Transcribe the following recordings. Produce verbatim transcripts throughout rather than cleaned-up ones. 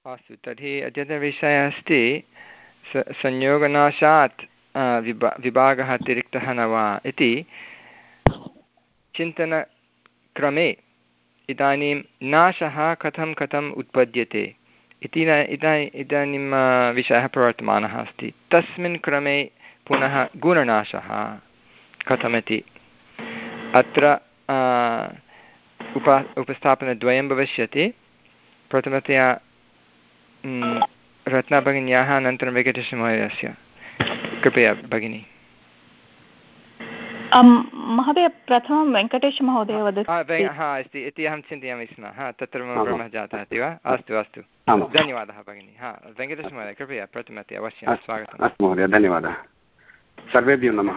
अस्तु, तर्हि अद्यतनविषयः अस्ति स संयोगनाशात् विभा विभागः अतिरिक्तः न वा इति चिन्तनक्रमे इदानीं नाशः कथं कथम् उत्पद्यते इति इदा इदानीं विषयः प्रवर्तमानः अस्ति। तस्मिन् क्रमे पुनः गुणनाशः कथमिति अत्र उप उपस्थापनद्वयं भविष्यति। प्रथमतया रत्नभगिन्याः अनन्तरं वेङ्कटेशमहोदयस्य। कृपया भगिनी। महोदय प्रथमं वेङ्कटेशमहोदय वदति। हा अस्ति इति अहं चिन्तयामि स्म। हा तत्र मम भ्रमः जातः अस्ति वा? अस्तु अस्तु, धन्यवादः भगिनी। हा वेङ्कटेशमहोदय कृपया प्रथमतया अवश्यं स्वागतम्। अस्तु महोदय, धन्यवादः। सर्वेभ्यो नमः।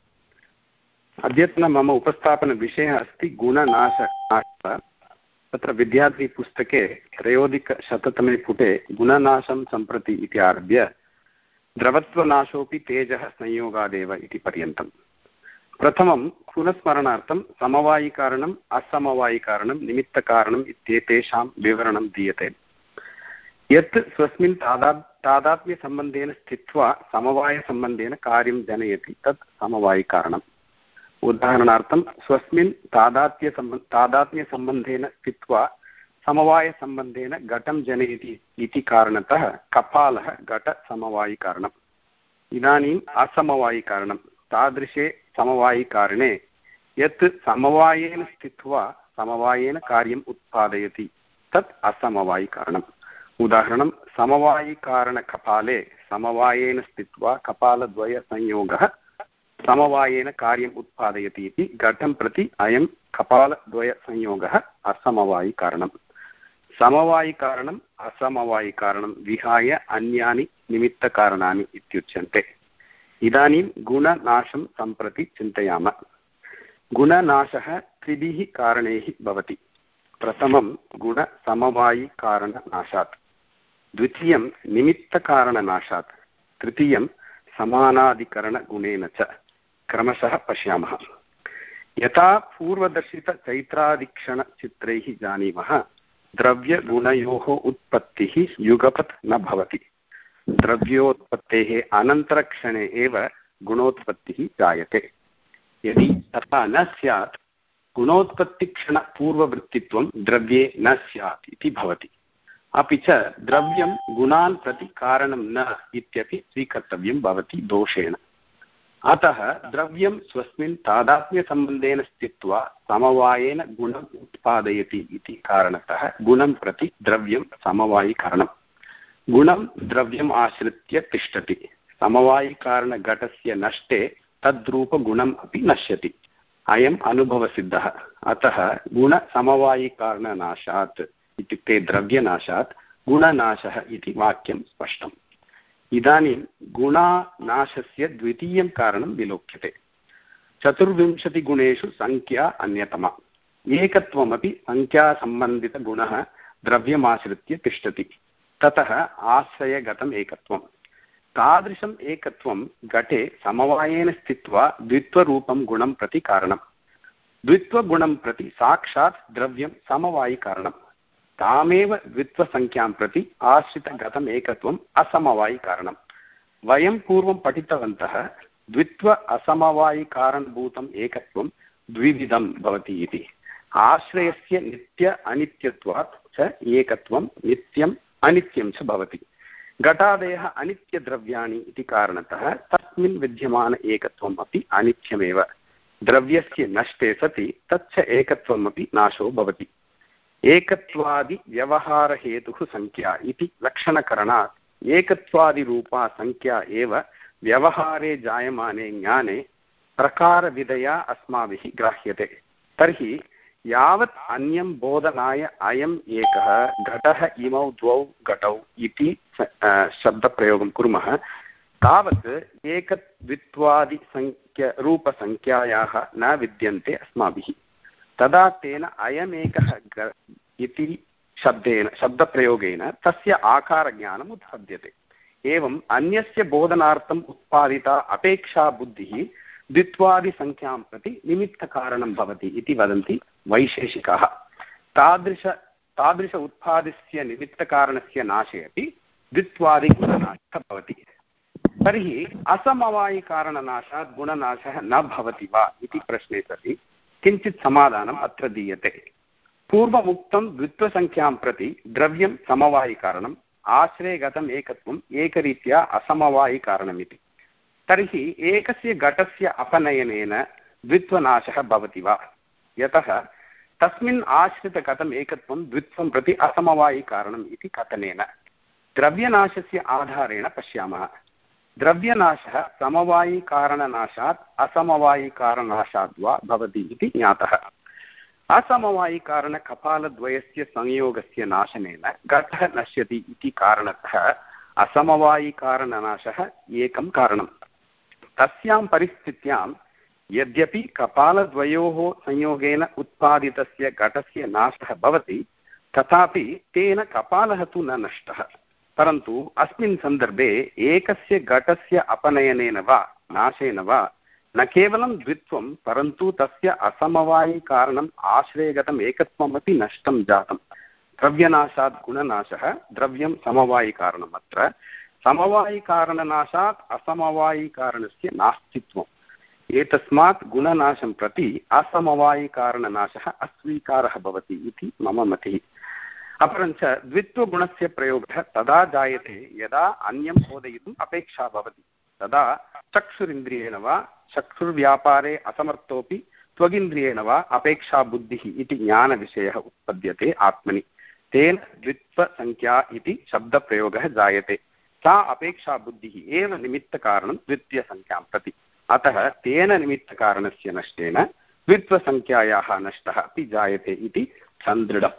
अद्यतन मम उपस्थापनविषयः अस्ति गुणनाशः। तत्र विद्यार्थिपुस्तके त्रयोधिकशततमे पुटे गुणनाशं सम्प्रति इति आरभ्य द्रवत्वनाशोऽपि तेजः संयोगादेव इति पर्यन्तम्। प्रथमं पुनस्मरणार्थं समवायिकारणम् असमवायिकारणं निमित्तकारणम् इत्येतेषां विवरणं दीयते। यत् स्वस्मिन् तादा तादात्म्यसम्बन्धेन स्थित्वा समवायसम्बन्धेन कार्यं जनयति तत् समवायिकारणम्। उदाहरणार्थं स्वस्मिन् तादात्म्यसम्बन्ध तादात्म्यसम्बन्धेन स्थित्वा समवायसम्बन्धेन घटं जनयति इति कारणतः कपालः घटसमवायिकारणम्। इदानीम् असमवायिकारणं। तादृशे समवायिकारणे यत् समवायेन स्थित्वा समवायेन कार्यम् उत्पादयति तत् असमवायिकारणम्। उदाहरणं समवायिकारणकपाले समवायेन स्थित्वा कपालद्वयसंयोगः समवायेन कार्यम् उत्पादयति इति घटं प्रति अयं कपालद्वयसंयोगः असमवायिकारणम्। समवायिकारणम् असमवायिकारणं विहाय अन्यानि निमित्तकारणानि इत्युच्यन्ते। इदानीं गुणनाशं सम्प्रति चिन्तयामः। गुणनाशः त्रिभिः कारणैः भवति। प्रथमं गुणसमवायिकारणनाशात्, द्वितीयं निमित्तकारणनाशात्, तृतीयं समानाधिकरणगुणेन च। क्रमशः पश्यामः। यथा पूर्वदर्शितचैत्रादिक्षणचित्रैः जानीमः, द्रव्यगुणयोः उत्पत्तिः युगपत् न भवति। द्रव्योत्पत्तेः अनन्तरक्षणे एव गुणोत्पत्तिः जायते। यदि तथा न स्यात् गुणोत्पत्तिक्षणपूर्ववृत्तित्वं द्रव्ये न स्यात् इति भवति। अपि च द्रव्यं गुणान् प्रति कारणं न इत्यपि स्वीकर्तव्यं भवति दोषेण। अतः द्रव्यं स्वस्मिन् तादात्म्यसम्बन्धेन स्थित्वा समवायेन गुणम् उत्पादयति इति कारणतः गुणं प्रति द्रव्यं समवायिकारणम्। गुणं द्रव्यम् आश्रित्य तिष्ठति। समवायिकारणघटस्य नष्टे तद्रूपगुणम् अपि नश्यति। अयम् अनुभवसिद्धः। अतः गुणसमवायिकारणनाशात् इत्युक्ते द्रव्यनाशात् गुणनाशः इति वाक्यं स्पष्टम्। इदानीं गुणनाशस्य द्वितीयं कारणं विलोक्यते। चतुर्विंशतिगुणेषु संख्या अन्यतमा। एकत्वमपि संख्यासम्बन्धितगुणः द्रव्यमाश्रित्य तिष्ठति। ततः आश्रयगतम् एकत्वम्। तादृशम् एकत्वं घटे समवायेन स्थित्वा द्वित्वरूपं गुणं प्रति कारणम्। द्वित्वगुणं प्रति साक्षात् द्रव्यं समवायिकारणम्। तामेव द्वित्वसंख्यां प्रति आश्रितगतम् एकत्वम् असमवायिकारणम्। वयं पूर्वं पठितवन्तः द्वित्व असमवायिकारणभूतम् एकत्वं द्विविधं भवति इति। आश्रयस्य नित्य अनित्यत्वात् च एकत्वं नित्यम् अनित्यं च भवति। घटादयः अनित्यद्रव्याणि इति कारणतः तस्मिन् विद्यमान एकत्वम् अपि अनित्यमेव। द्रव्यस्य नष्टे सति तच्च एकत्वमपि नाशो भवति। एकत्वादिव्यवहारहेतुः संख्या इति लक्षणकरणात् एकत्वादिरूपा संख्या एव व्यवहारे जायमाने ज्ञाने प्रकारविधया अस्माभिः ग्राह्यते। तर्हि यावत् अन्यं बोधनाय अयम् एकः घटः इमौ द्वौ घटौ इति शब्दप्रयोगं कुर्मः तावत् एकद्वित्वादिसंख्या रूपसंख्यायाः न विद्यन्ते अस्माभिः। तदा तेन अयमेकः इति शब्देन शब्दप्रयोगेन तस्य आकारज्ञानम् उत्पद्यते। एवम् अन्यस्य बोधनार्थम् उत्पादिता अपेक्षाबुद्धिः द्वित्वादिसंख्यां प्रति निमित्तकारणं भवति इति वदन्ति वैशेषिकाः। तादृश तादृश उत्पादस्य निमित्तकारणस्य नाशे अपि द्वित्वादिगुणनाशः भवति। तर्हि असमवायिकारणनाशात् गुणनाशः न भवति वा इति प्रश्ने सति किञ्चित् समाधानम् अत्र दीयते। पूर्वमुक्तं द्वित्वसङ्ख्यां प्रति द्रव्यं समवायिकारणम्, आश्रयगतम् एकत्वम् एकरीत्या असमवायिकारणमिति। तर्हि एकस्य घटस्य अपनयनेन द्वित्वनाशः भवति वा? यतः तस्मिन् आश्रितगतम् एकत्वं द्वित्वं प्रति असमवायिकारणम् इति कथनेन। द्रव्यनाशस्य आधारेण पश्यामः। द्रव्यनाशः समवायिकारणनाशात् असमवायिकारणनाशात् वा भवति इति ज्ञातः। असमवायिकारणकपालद्वयस्य संयोगस्य नाशनेन घटः नश्यति इति कारणतः असमवायिकारणनाशः एकं कारणम्। तस्यां परिस्थित्यां यद्यपि कपालद्वयोः संयोगेन उत्पादितस्य घटस्य नाशः भवति, तथापि तेन कपालः तु न नष्टः। परन्तु अस्मिन् सन्दर्भे एकस्य घटस्य अपनयनेन वा नाशेन वा न केवलं द्वित्वं परन्तु तस्य असमवायिकारणम् आश्रयगतम् एकत्वमपि नष्टं जातम्। द्रव्यनाशात् गुणनाशः, द्रव्यं समवायिकारणम्। अत्र समवायिकारणनाशात् असमवायिकारणस्य नास्तित्वम्। एतस्मात् गुणनाशं प्रति असमवायिकारणनाशः अस्वीकारः भवति इति मम मतिः। अपरञ्च द्वित्वगुणस्य प्रयोगः तदा जायते यदा अन्यं बोधयितुम् अपेक्षा भवति। तदा चक्षुरिन्द्रियेण वा चक्षुर्व्यापारे असमर्थोऽपि त्वगिन्द्रियेण वा अपेक्षाबुद्धिः इति ज्ञानविषयः उत्पद्यते आत्मनि। तेन द्वित्वसङ्ख्या इति शब्दप्रयोगः जायते। सा अपेक्षाबुद्धिः एव निमित्तकारणं द्वितीयसङ्ख्यां प्रति। अतः तेन निमित्तकारणस्य नष्टेन द्वित्वसङ्ख्यायाः नष्टः अपि जायते इति सन्दृढम्।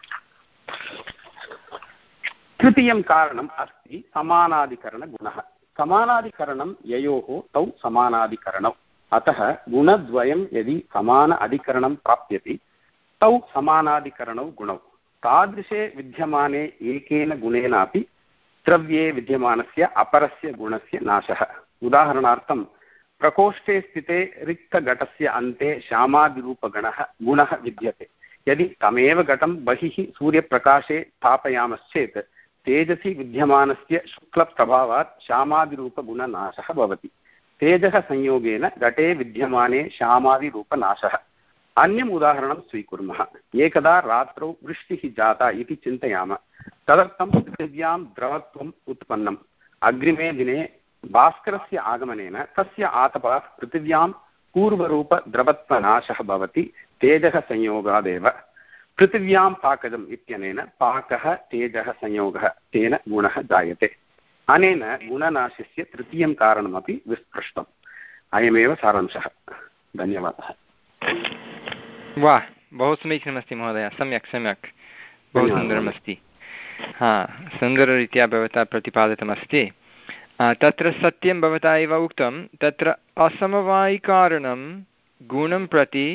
तृतीयं कारणम् अस्ति समानाधिकरणगुणः। समानाधिकरणं ययोः तौ समानाधिकरणौ। अतः गुणद्वयं यदि समान अधिकरणं प्राप्यते तौ समानाधिकरणौ गुणौ। तादृशे विद्यमाने एकेन गुणेनापि द्रव्ये विद्यमानस्य अपरस्य गुणस्य नाशः। उदाहरणार्थं प्रकोष्ठे स्थिते रिक्तघटस्य अन्ते श्यामादिरूपगणः गुणः विद्यते। यदि तमेव घटं बहिः सूर्यप्रकाशे स्थापयामश्चेत् तेजसि विद्यमानस्य शुक्लप्रभावात् श्यामादिरूपगुणनाशः भवति। तेजः संयोगेन घटे विद्यमाने श्यामादिरूपनाशः। अन्यम् उदाहरणं स्वीकुर्मः। एकदा रात्रौ वृष्टिः जाता इति चिन्तयामः। तदर्थं पृथिव्यां द्रवत्वम् उत्पन्नम्। अग्रिमे दिने भास्करस्य आगमनेन तस्य आतपात् पृथिव्यां पूर्वरूपद्रवत्वनाशः भवति तेजः संयोगादेव। पृथिव्यां पाकजम् इत्यनेन पाकः तेजः संयोगः, तेन गुणः जायते। अनेन गुणनाशस्य तृतीयं कारणमपि विस्पृष्टम्। अयमेव सारांशः। धन्यवादः। वाह, बहु समीचीनमस्ति महोदय। सम्यक् सम्यक्, बहु सुन्दरमस्ति। हा, सुन्दररीत्या भवता प्रतिपादितमस्ति। तत्र सत्यं भवता एव उक्तं, तत्र असमवायिकारणं गुणं प्रति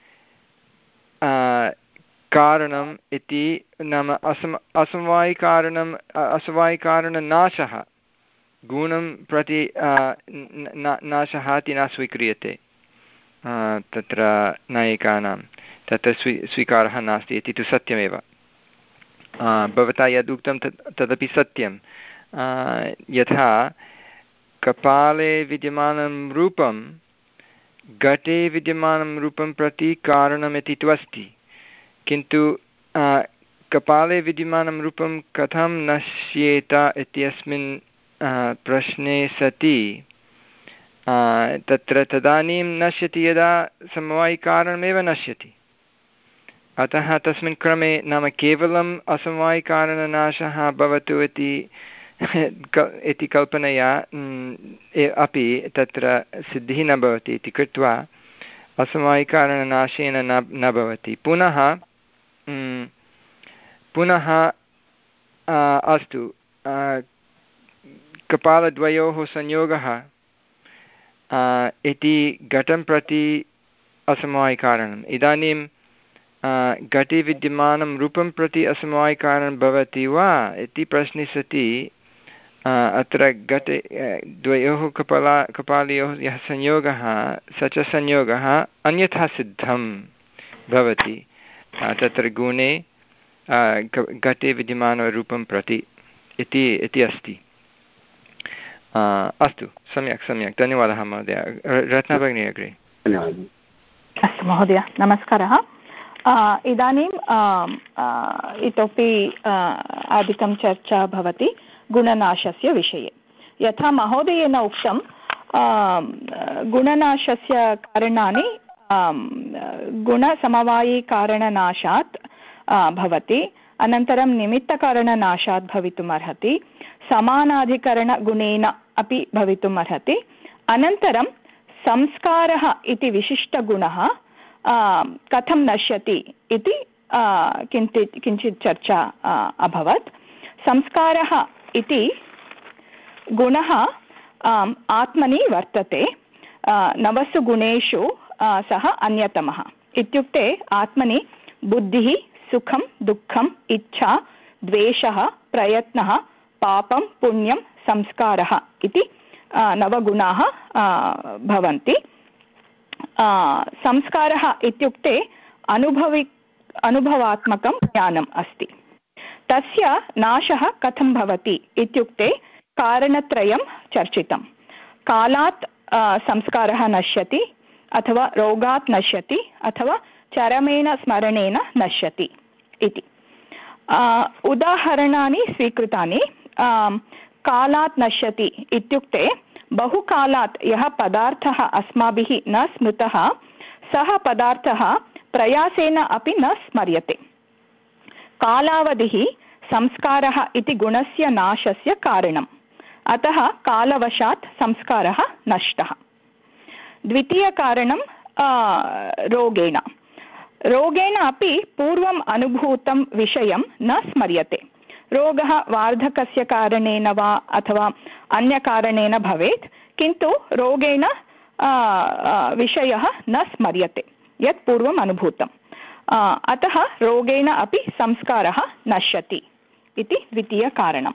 कारणम् इति नाम असम असमवायिकारणम् असमवायिकारणनाशः गुणं प्रति नाशः इति न स्वीक्रियते तत्र नायिकानां। तत्र स्वी स्वीकारः नास्ति इति तु सत्यमेव। भवता यद् उक्तं तत् तदपि सत्यं। यथा कपाले विद्यमानं रूपं घटे विद्यमानं रूपं प्रति कारणमिति तु अस्ति, किन्तु कपाले विद्यमानं रूपं कथं नश्येत इत्यस्मिन् प्रश्ने सति तत्र तदानीं नश्यति यदा समवायिकारणमेव नश्यति। अतः तस्मिन् क्रमे नाम केवलम् असमवायिकारणनाशः भवतु इति इति कल्पनया अपि तत्र सिद्धिः न भवति इति कृत्वा असमवायिकारणनाशेन न न भवति। पुनः पुनः अस्तु, कपालद्वयोः संयोगः इति घटं प्रति असमवायिकारणम्। इदानीं घटे विद्यमानं रूपं प्रति असमवायिकारणं भवति वा इति प्रश्ने सति अत्र घटे द्वयोः कपाला कपालयोः यः संयोगः स च संयोगः अन्यथा सिद्धं भवति। तत्र गुणे घटे विद्यमानरूपं प्रति इति इति अस्ति। अस्तु, सम्यक् सम्यक्, धन्यवादः महोदय। रत्ना भगिनी अग्रे। धन्यवादः। अस्तु महोदय, नमस्कारः। इदानीं इतोपि अधिकं चर्चा भवति गुणनाशस्य विषये। यथा महोदयेन उक्तं, गुणनाशस्य कारणानि गुणसमवायिकारणनाशात् भवति, अनन्तरं निमित्तकारणनाशात् भवितुम् अर्हति, समानाधिकरणगुणेन अपि भवितुम् अर्हति, अनन्तरं संस्कारः इति विशिष्टगुणः कथं नश्यति इति किञ्चित् किञ्चित् चर्चा अभवत्। संस्कारः इति गुणः आत्मनि वर्तते, नवसु गुणेषु सः अन्यतमः। इत्युक्ते आत्मनि बुद्धिः, सुखं दुःखम्, इच्छा, द्वेषः, प्रयत्नः, पापं पुण्यं, संस्कारः इति नवगुणाः भवन्ति। संस्कारः इत्युक्ते अनुभवि अनुभवात्मकं ज्ञानम् अस्ति। तस्य नाशः कथं भवति इत्युक्ते कारणत्रयं चर्चितं। कालात् संस्कारः नश्यति, अथवा रोगात् नश्यति, अथवा चरमेण स्मरणेन नश्यति इति। उदाहरणानि स्वीकृतानि। कालात् नश्यति इत्युक्ते बहुकालात् यः पदार्थः अस्माभिः न स्मृतः, सः पदार्थः प्रयासेन अपि न स्मर्यते। कालावधिः संस्कारः इति गुणस्य नाशस्य कारणम्। अतः कालवशात् संस्कारः नष्टः। द्वितीयकारणं रोगेण। रोगेण अपि पूर्वम् अनुभूतं विषयं न स्मर्यते। रोगः वार्धकस्य कारणेन वा अथवा अन्यकारणेन भवेत्, किन्तु रोगेण विषयः न स्मर्यते यत् पूर्वम् अनुभूतम्। अतः रोगेण अपि संस्कारः नश्यति इति द्वितीयकारणम्।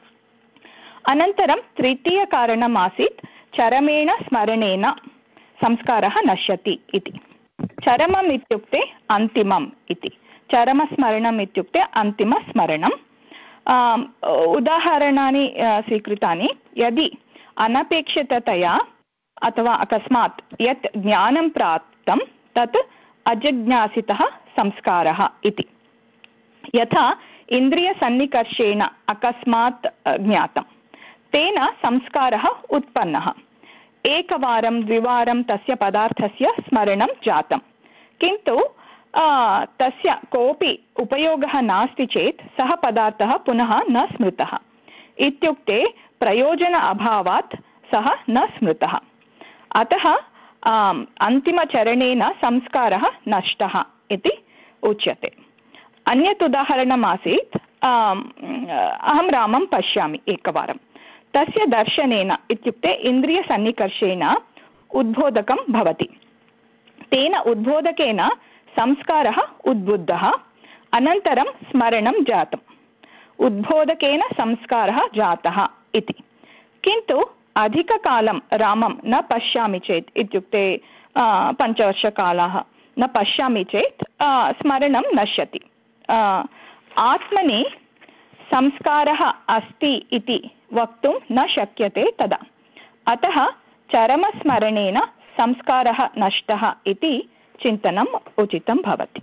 अनन्तरं तृतीयकारणम् आसीत् चरमेण स्मरणेन संस्कारः नश्यति इति। चरमम् इत्युक्ते अन्तिमम् इति। चरमस्मरणम् इत्युक्ते अन्तिमस्मरणम्। उदाहरणानि स्वीकृतानि। यदि अनपेक्षिततया अथवा अकस्मात् यत् ज्ञानं प्राप्तं तत् अजिज्ञासितः संस्कारः इति। यथा इन्द्रियसन्निकर्षेण अकस्मात् ज्ञातं, तेन संस्कारः उत्पन्नः। एकवारं द्विवारं तस्य पदार्थस्य स्मरणं जातं, किन्तु तस्य कोऽपि उपयोगः नास्ति चेत् सः पदार्थः पुनः न स्मृतः। इत्युक्ते प्रयोजन अभावात् सः न स्मृतः। अतः अन्तिमचरणेन संस्कारः नष्टः इति उच्यते। अन्यत् उदाहरणमासीत्, अहं रामं पश्यामि एकवारं। तस्य दर्शनेन इत्युक्ते इन्द्रियसन्निकर्षेण उद्बोधकं भवति। तेन उद्बोधकेन संस्कारः उद्बुद्धः, अनन्तरं स्मरणं जातम्। उद्बोधकेन संस्कारः जातः इति। किन्तु अधिककालं रामं न पश्यामि चेत्, इत्युक्ते पञ्चवर्षकालः न पश्यामि चेत् स्मरणं नश्यति। आत्मनि संस्कारः अस्ति इति वक्तुं न शक्यते तदा। अतः चरमस्मरणेन संस्कारः नष्टः इति चिन्तनम् उचितं भवति।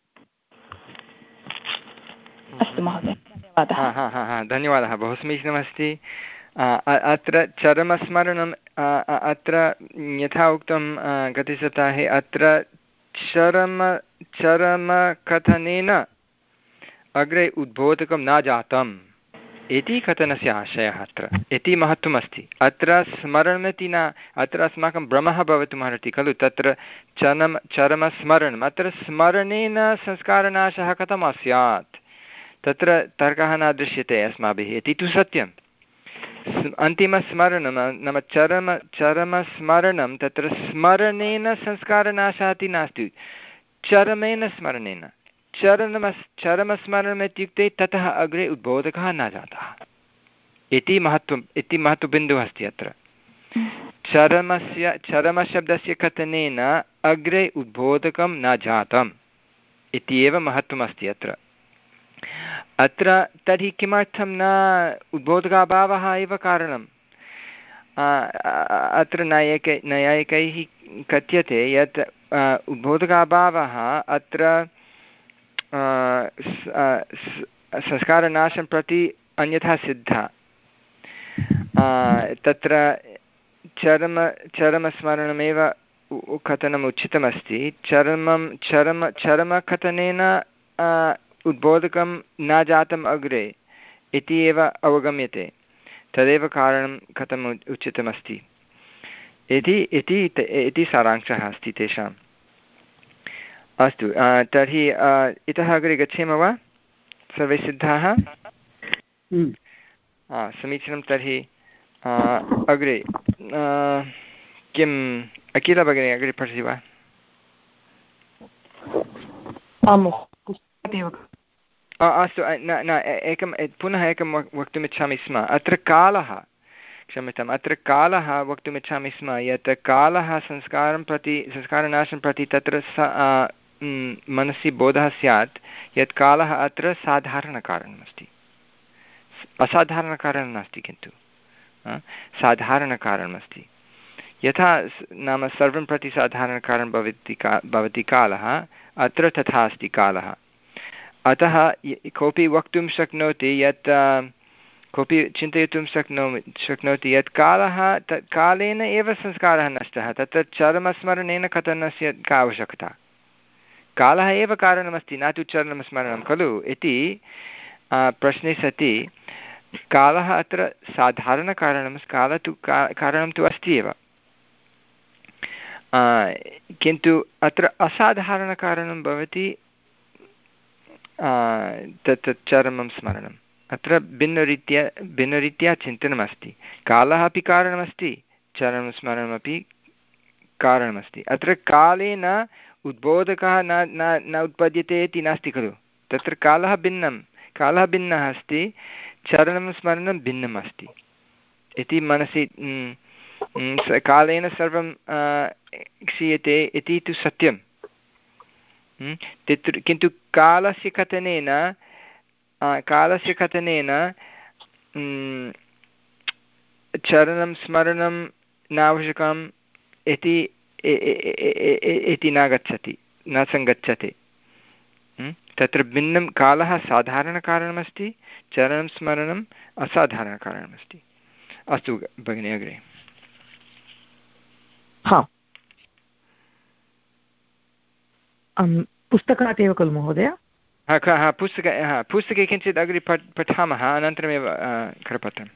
अस्तु महोदय, धन्यवादः। धन्यवादः, बहु समीचीनमस्ति। अत्र चरमस्मरणम्, अत्र यथा उक्तं गतसप्ताहे, अत्र चरम चरमकथनेन अग्रे उद्बोधकं न जातम् इति कथनस्य आशयः अत्र, इति महत्त्वम् अस्ति। अत्र स्मरणमिति न, अत्र अस्माकं भ्रमः भवितुमर्हति खलु। तत्र चरम चरमस्मरणम्, अत्र स्मरणेन संस्कारनाशः कथं स्यात्, तत्र तर्कः न दृश्यते अस्माभिः। इति तु सत्यम्। अन्तिमस्मरणं नाम चरम चरमस्मरणं, तत्र स्मरणेन संस्कारनाशः इति नास्ति, चरमेण स्मरणेन। चरणमस् चरमस्मरणम् इत्युक्ते ततः अग्रे उद्बोधकः न जातः इति महत्त्वम्, इति महत्त्वबिन्दुः अस्ति अत्र। चरमस्य चरमशब्दस्य कथनेन अग्रे उद्बोधकं न जातम् इति एव महत्त्वमस्ति अत्र। अत्र तर्हि किमर्थं न उद्बोधकाभावः एव कारणम्? अत्र नैयायिकै नैयायिकैः कथ्यते यत् उद्बोधकाभावः अत्र संस्कारनाशं प्रति अन्यथा सिद्धा। तत्र चरम चरमस्मरणमेव कथनम् उचितमस्ति। चरमं चरम चरमकथनेन उद्बोधकं न जातम् अग्रे इति एव अवगम्यते। तदेव कारणं कथम् उचितमस्ति इति इति इति सारांशः अस्ति तेषाम्। अस्तु, तर्हि इतः अग्रे गच्छेम वा? सर्वे सिद्धाः? समीचीनं। तर्हि अग्रे किम् अखिला भगिनी अग्रे पठति वा? अस्तु, न न एकं पुनः एकं वक्तुमिच्छामि स्म। अत्र कालः, क्षम्यताम्, अत्र कालः वक्तुमिच्छामि स्म यत् कालः संस्कारं प्रति संस्कारनाशं प्रति तत्र स मनसि बोधः स्यात् यत् कालः अत्र साधारणकारणमस्ति, असाधारणकारणं नास्ति, किन्तु साधारणकारणमस्ति। यथा नाम सर्वं प्रति साधारणकारणं भवति का भवति कालः, अत्र तथा अस्ति कालः। अतः कोऽपि वक्तुं शक्नोति यत् कोऽपि चिन्तयितुं शक्नोमि शक्नोति यत् कालः तत् कालेन एव संस्कारः नष्टः, तत्र चरमस्मरणेन कथनस्य का आवश्यकता? कालः एव कारणमस्ति, न तु चरमस्मरणं खलु इति प्रश्ने सति कालः अत्र साधारणकारणं, कालः तु का कारणं तु अस्ति एव, किन्तु अत्र असाधारणकारणं भवति तत् चरमं स्मरणम्। अत्र भिन्नरीत्या भिन्नरीत्या चिन्तनमस्ति। कालः अपि कारणमस्ति, चरमस्मरणमपि कारणमस्ति। अत्र कालेन उद्बोधकः न न न उत्पद्यते इति नास्ति खलु, तत्र कालः भिन्नं, कालः भिन्नः अस्ति, चरणं स्मरणं भिन्नम् अस्ति इति मनसि कालेन सर्वं क्षीयते इति तु सत्यं, किन्तु कालस्य कथनेन कालस्य कथनेन चरणं स्मरणं नावश्यकम् इति इति न गच्छति, न सङ्गच्छति। तत्र भिन्नं, कालः साधारणकारणमस्ति, चरणं स्मरणम् असाधारणकारणमस्ति। अस्तु भगिनी अग्रे। हा, पुस्तकात् एव खलु महोदय? हा हा पुस्तके हा पुस्तके किञ्चित् अग्रे पठ पठामः, अनन्तरमेव करपत्रम्।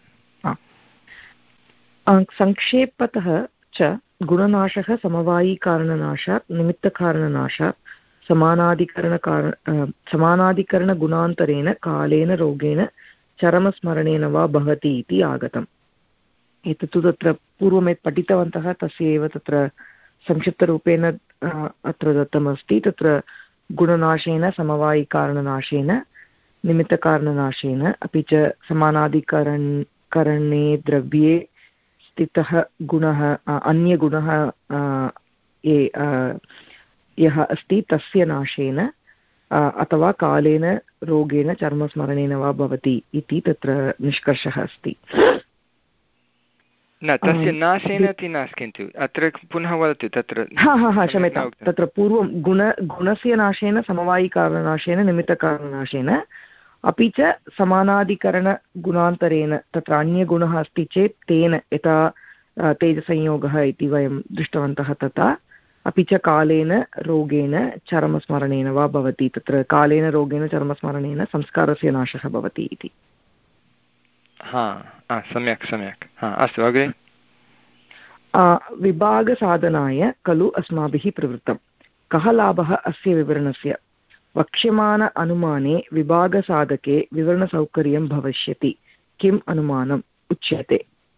संक्षेपतः च गुणनाशः समवायिकारणनाशात् निमित्तकारणनाशात् समानाधिकरणकार समानाधिकरणगुणान्तरेण कालेन रोगेण चरमस्मरणेन वा भवति इति आगतम्। एतत्तु तत्र पूर्वं यत् पठितवन्तः तस्य एव तत्र संक्षिप्तरूपेण अत्र दत्तमस्ति। तत्र गुणनाशेन समवायिकारणनाशेन निमित्तकारणनाशेन अपि च समानाधिकरण करणे द्रव्ये स्थितः गुणः अन्यगुणः ये यः अस्ति तस्य नाशेन अथवा कालेन रोगेण चर्मस्मरणेन वा भवति इति तत्र निष्कर्षः अस्ति। न तस्य नाशेन इति नास्ति, किन्तु अत्र पुनः वदतु तत्र। हा हा हा क्षम्यतां, तत्र पूर्वं गुण गुणस्य नाशेन समवायिकारणनाशेन निमित्तकारणनाशेन अपि च समानाधिकरणगुणान्तरेण तत्र अन्यगुणः अस्ति चेत् तेन यथा तेजसंयोगः इति वयं दृष्टवन्तः तथा, अपि च कालेन रोगेण चरमस्मरणेन वा भवति। तत्र कालेन रोगेण चरमस्मरणेन संस्कारस्य नाशः भवति इति। हा सम्यक् सम्यक्। हा अस्तु अग्रे। विभागसाधनाय खलु अस्माभिः प्रवृत्तं। कः लाभः अस्य विवरणस्य? वक्ष्यमाण अनुमाने विभागसाधके विवरणसौकर्यं भविष्यति। किम् अनुमानम् उच्यते?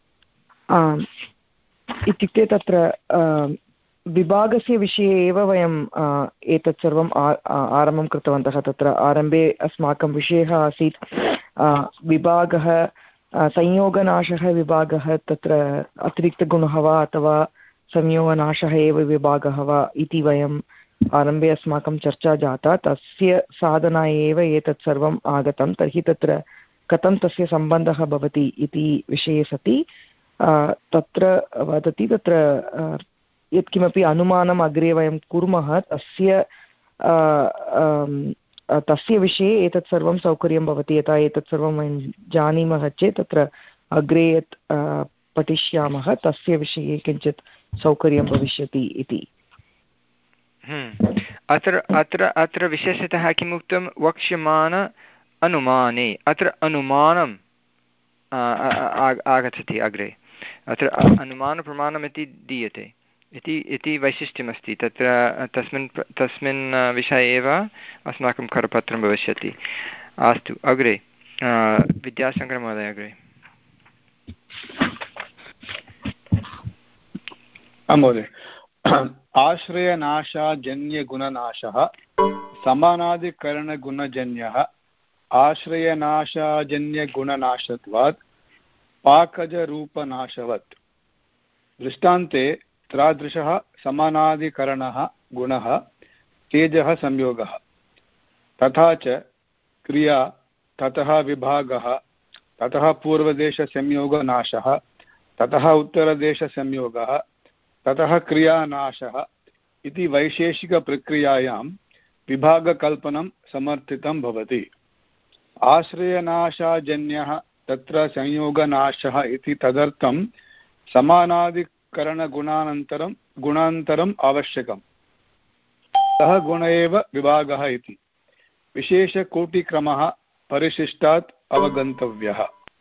इत्युक्ते तत्र विभागस्य विषये एव वयं एतत् सर्वम् आरम्भं कृतवन्तः। तत्र आरम्भे अस्माकं विषयः आसीत् विभागः, संयोगनाशः विभागः, तत्र अतिरिक्तगुणः वा अथवा संयोगनाशः एव विभागः वा इति वयं आरम्भे अस्माकं चर्चा जाता तस्य साधना एव एतत् सर्वम् आगतं तर्हि तत्र कथं तस्य सम्बन्धः भवति इति विषये सति तत्र वदति तत्र यत्किमपि अनुमानम् अग्रे वयं कुर्मः तस्य तस्य विषये एतत् सर्वं सौकर्यं भवति यथा एतत् सर्वं वयं जानीमः चेत् तत्र अग्रे यत् पठिष्यामः तस्य विषये किञ्चित् सौकर्यं भविष्यति इति। अत्र अत्र अत्र विशेषतः किमुक्तं वक्ष्यमाण अनुमाने अत्र अनुमानम् आगच्छति अग्रे अत्र अनुमानप्रमाणम् इति दीयते इति इति वैशिष्ट्यमस्ति तत्र तस्मिन् तस्मिन् विषये एव अस्माकं करपत्रं भविष्यति। अस्तु अग्रे विद्याशङ्करमहोदय अग्रे। महोदय आश्रयनाशाजन्यगुणनाशः समानाधिकरणगुणजन्यः आश्रयनाशाजन्यगुणनाशत्वात् पाकजरूपनाशवत्। दृष्टान्ते तादृशः समानाधिकरणः गुणः तेजः संयोगः तथा च क्रिया ततः विभागः ततः पूर्वदेशसंयोगनाशः ततः उत्तरदेशसंयोगः ततः क्रियानाशः इति वैशेषिकप्रक्रियायां विभागकल्पनं समर्थितं भवति। आश्रयनाशाजन्यः तत्र संयोगनाशः इति तदर्थं समानाधिकरणगुणानन्तरं गुणान्तरम् आवश्यकं सः गुण एव विभागः इति विशेषकोटिक्रमः परिशिष्टात् अवगन्तव्यः।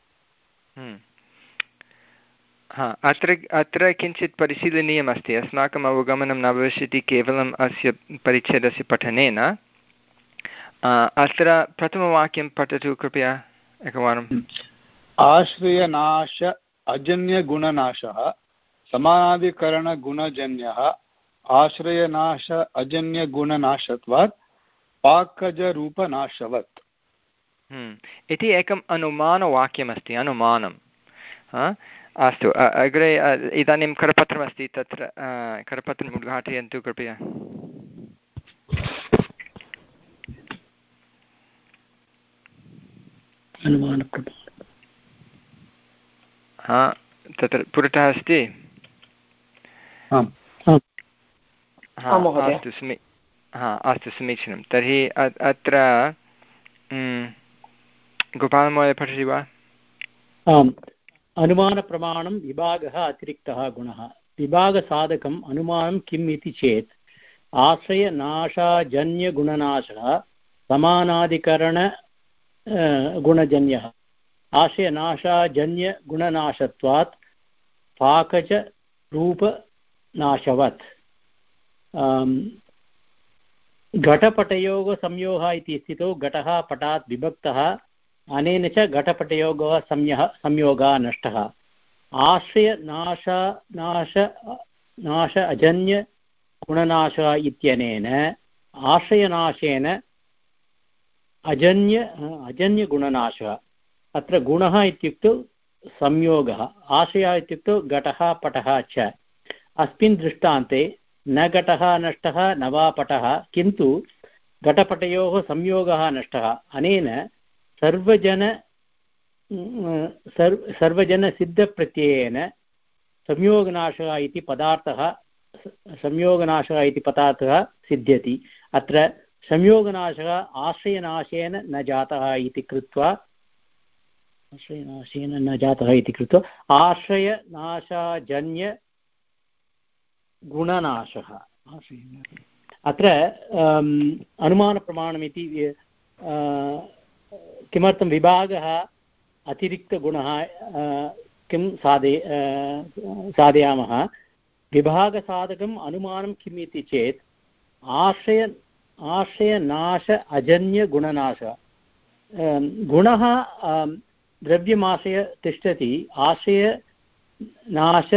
हा अत्र अत्र किञ्चित् परिशीलनीयमस्ति अस्माकम् अवगमनं न भविष्यति केवलम् अस्य परिच्छेदस्य पठनेन। अत्र प्रथमवाक्यं पठतु कृपया एकवारम्। आश्रयनाश अजन्यगुणनाशः समानाधिकरणगुणजन्यः आश्रयनाश अजन्यगुणनाशत्वात् पाकजरूपनाशवत् इति एकम् अनुमानवाक्यमस्ति अनुमानं। अस्तु अग्रे इदानीं करपत्रमस्ति तत्र करपत्रम् उद्घाटयन्तु कृपया। हा तत्र पुरतः अस्ति। अस्तु समी हा अस्तु समीचीनं तर्हि अत्र गोपालमहोदय पठति वा? आम् अनुमानप्रमाणं विभागः अतिरिक्तः गुणः विभागसाधकम् अनुमानं किम् इति चेत् आश्रयनाशाजन्यगुणनाशः समानाधिकरण गुणजन्यः आश्रयनाशाजन्यगुणनाशत्वात् पाकज रूपनाशवत्। घटपटयोः संयोगः इति स्थितौ घटः पटात् विभक्तः अनेन च घटपटयोगः संयः संयोगः नष्टः। आश्रयनाश नाश नाश अजन्यगुणनाशः इत्यनेन आश्रयनाशेन अजन्य अजन्यगुणनाशः अत्र गुणः इत्युक्तौ संयोगः आश्रयः इत्युक्तौ घटः पटः च। अस्मिन् दृष्टान्ते न घटः नष्टः न वा पटः किन्तु घटपटयोः संयोगः नष्टः। अनेन सर्वजन सर्व सर्वजनसिद्धप्रत्ययेन संयोगनाशः इति पदार्थः संयोगनाशः इति पदार्थः सिद्ध्यति। अत्र संयोगनाशः आश्रयनाशेन न जातः इति कृत्वा आश्रयनाशेन न जातः इति कृत्वा आश्रयनाशाजन्य गुणनाशः। अत्र अनुमानप्रमाणमिति किमर्थं विभागः अतिरिक्तगुणः किं साधे साधयामः विभागसाधकम् अनुमानं किम् इति चेत् आश्रय आश्रयनाश अजन्यगुणनाशः। गुणः द्रव्यमाश्रय तिष्ठति आश्रयनाश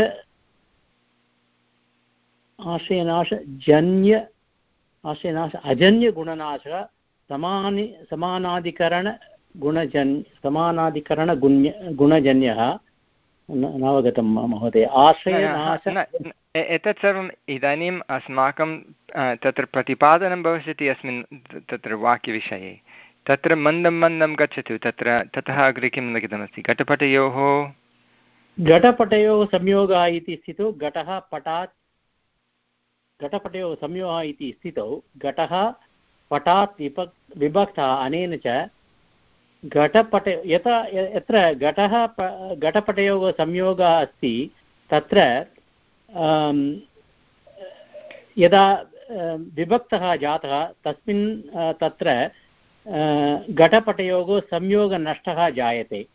आश्रयनाशजन्य आश्रयनाश अजन्यगुणनाशः समानि समानाधिकरणगुणजन् समानाधिकरणगुण्य गुणजन्यः नावगतं महोदय। आश्रयनाश एतत् सर्वम् इदानीम् अस्माकं तत्र प्रतिपादनं भविष्यति अस्मिन् तत्र वाक्यविषये। तत्र मन्दं मन्दं गच्छतु। तत्र ततः अग्रे किं लिखितमस्ति? घटपटयोः घटपटयोः संयोगः इति स्थितौ घटः पटात् घटपटयोः संयोगः इति स्थितौ घटः पटात् विभक् विभक्तः अनेन च घटपट यथा यत्र घटः घटपटयोः संयोगः अस्ति तत्र यदा विभक्तः जातः तस्मिन् तत्र घटपटयोः संयोगनष्टः जायते।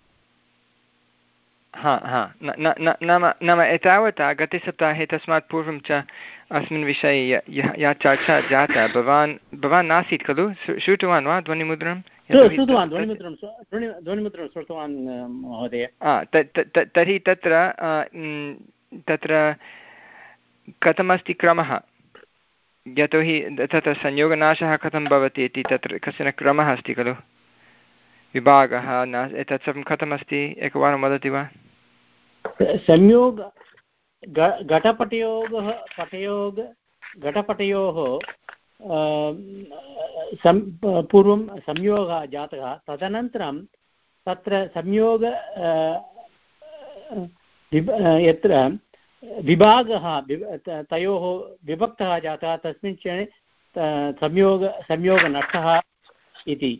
हा हा नाम नाम एतावता गतसप्ताहे तस्मात् पूर्वं च अस्मिन् विषये या चर्चा जाता भवान् भवान् नासीत् खलु? श्रुतवान् वा ध्वनिमुद्रं? श्रुतवान् ध्वनिमुद्रं ध्वनिमुद्रं श्रुतवान् महोदय। तर्हि तत्र तत्र कथमस्ति क्रमः? यतोहि तत्र संयोगनाशः कथं भवति इति तत्र कश्चन क्रमः अस्ति खलु? विभागः न एतत् सर्वं कथमस्ति एकवारं वदति वा? संयोग घटपटयोः पटयोग घटपटयोः पूर्वं संयोगः जातः तदनन्तरं तत्र संयोग यत्र विभागः तयोः विभक्तः जातः तस्मिन् क्षणे संयोग संयोगनष्टः इति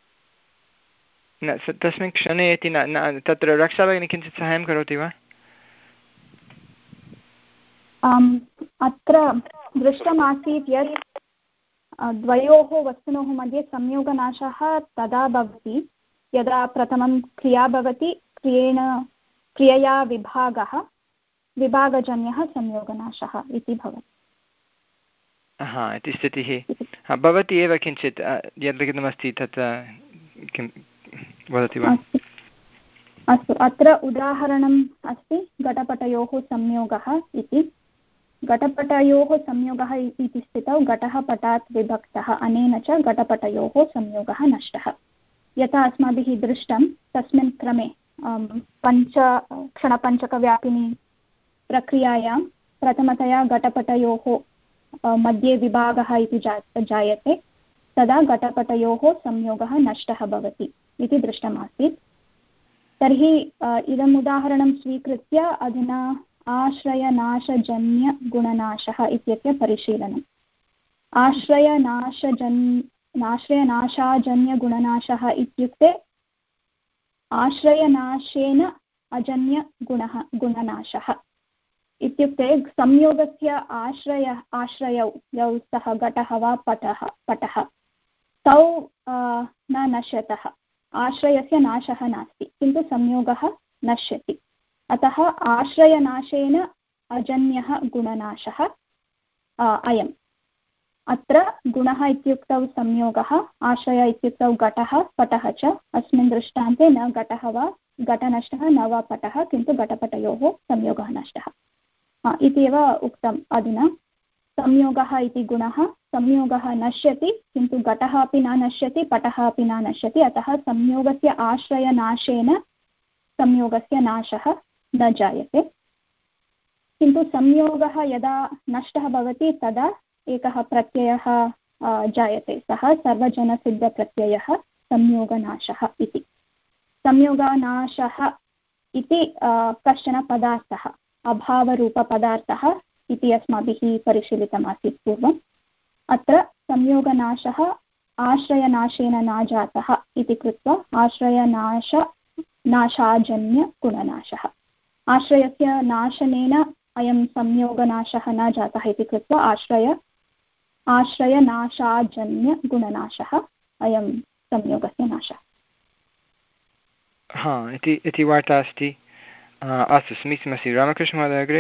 न तस्मिन् क्षणे इति न तत्र रक्षाभगिनी किञ्चित् सहायं करोति वा? अत्र दृष्टमासीत् यत् द्वयोः वस्तुनोः मध्ये संयोगनाशः तदा भवति यदा प्रथमं क्रिया भवति क्रियेण क्रियया विभागः विभागजन्यः संयोगनाशः इति भवति। हा इति स्थितिः भवति एव। किञ्चित् यद् लिखितमस्ति तत् किं वदति वा? अस्तु, अत्र उदाहरणम् अस्ति घटपटयोः संयोगः इति। घटपटयोः संयोगः इति स्थितौ घटः पटात् विभक्तः अनेन च घटपटयोः संयोगः नष्टः। यथा अस्माभिः दृष्टं तस्मिन् क्रमे पञ्च क्षणपञ्चकव्यापिनी प्रक्रियायां प्रथमतया घटपटयोः मध्ये विभागः इति जा जायते तदा घटपटयोः संयोगः नष्टः भवति इति दृष्टमासीत्। तर्हि इदम् उदाहरणं स्वीकृत्य अधुना आश्रयनाशजन्यगुणनाशः इत्यस्य परिशीलनम्। आश्रयनाशजन् आश्रयनाशाजन्यगुणनाशः इत्युक्ते आश्रयनाशेन अजन्यगुणः गुणनाशः इत्युक्ते संयोगस्य आश्रय आश्रयौ यौ स्तः घटः वा पटः पटः तौ न नश्यतः। आश्रयस्य नाशः नास्ति किन्तु संयोगः नश्यति। अतः आश्रयनाशेन अजन्यः गुणनाशः अयम्। अत्र गुणः इत्युक्तौ संयोगः, आश्रय इत्युक्तौ घटः पटः च। अस्मिन् दृष्टान्ते न घटः वा घटनष्टः न वा पटः किन्तु घटपटयोः संयोगः नष्टः इत्येव उक्तम्। अधुना संयोगः इति गुणः, संयोगः नश्यति किन्तु घटः अपि न नश्यति पटः अपि न नश्यति। अतः संयोगस्य आश्रयनाशेन संयोगस्य नाशः न जायते। किन्तु संयोगः यदा नष्टः भवति तदा एकः प्रत्ययः जायते, सः सर्वजनसिद्धप्रत्ययः संयोगनाशः इति। संयोगनाशः इति कश्चन पदार्थः, अभावरूपपदार्थः इति अस्माभिः परिशीलितमासीत् पूर्वम्। अत्र संयोगनाशः आश्रयनाशेन न जातः इति कृत्वा आश्रयनाश नाशाजन्यगुणनाशः। आश्रयस्य नाशनेन अयं संयोगनाशः न जातः इति कृत्वा आश्रय आश्रयनाशाजन्यगुणनाशः अयं संयोगस्य नाशः। हा इति इति वार्ता अस्ति। अस्तु, समीचीनमस्ति। रामकृष्णमहोदय अग्रे।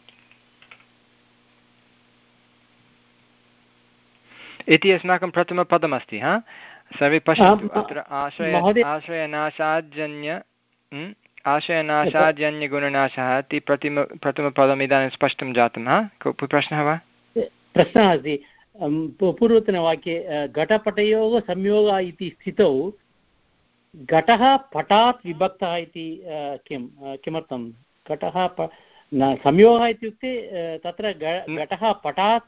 इति अस्माकं प्रथमपदमस्ति। हा सर्वे पश्यन्तु। अत्र आश्रय आश्रयनाशाजन्य आशयनाशाजन्यगुणनाशः इति प्रतिम प्रथमपदम् इदानीं स्पष्टं जातं। हा कोऽपि प्रश्नः वा? प्रश्नः अस्ति। पूर्वतनवाक्ये घटपटयोः संयोगः इति स्थितौ घटः पटात् विभक्तः इति किं किमर्थं घटः संयोगः इत्युक्ते तत्र घटः पटात्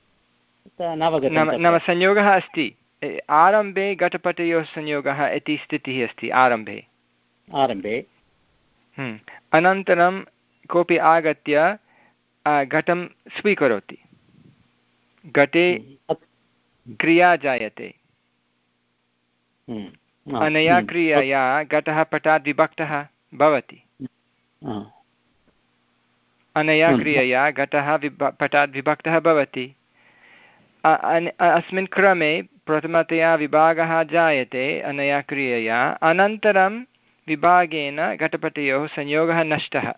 नाम संयोगः अस्ति आरम्भे घटपटयोः संयोगः इति स्थितिः अस्ति आरम्भे आरम्भे अनन्तरं कोऽपि आगत्य घटं स्वीकरोति घटे क्रिया जायते अनया क्रियया घटः पटात् विभक्तः भवति अनया क्रियया घटः विभ पटात् विभक्तः भवति अस्मिन् क्रमे प्रथमतया विभागः जायते अनया क्रियया अनन्तरं विभागेन घटपटयोः संयोगः नष्टः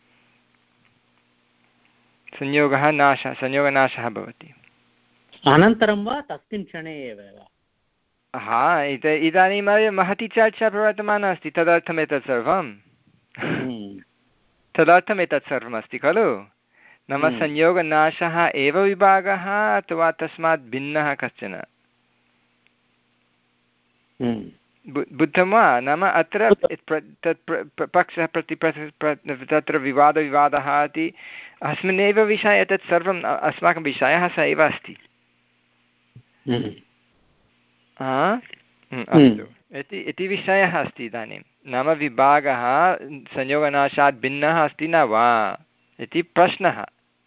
संयोगः नाशः संयोगनाशः भवति अनन्तरं वा तस्मिन् क्षणे एव हा इत इदानीं महती चर्चा प्रवर्तमाना अस्ति तदर्थम् एतत् सर्वं तदर्थम् एतत् सर्वमस्ति खलु नाम संयोगनाशः एव विभागः अथवा तस्मात् भिन्नः कश्चन बुद्धं वा नाम अत्र पक्षः प्रति तत्र विवादविवादः इति अस्मिन्नेव विषये एतत् सर्वम् अस्माकं विषयः स एव अस्ति अस्तु इति इति विषयः अस्ति इदानीं नाम विभागः संयोगनाशात् भिन्नः अस्ति न वा इति प्रश्नः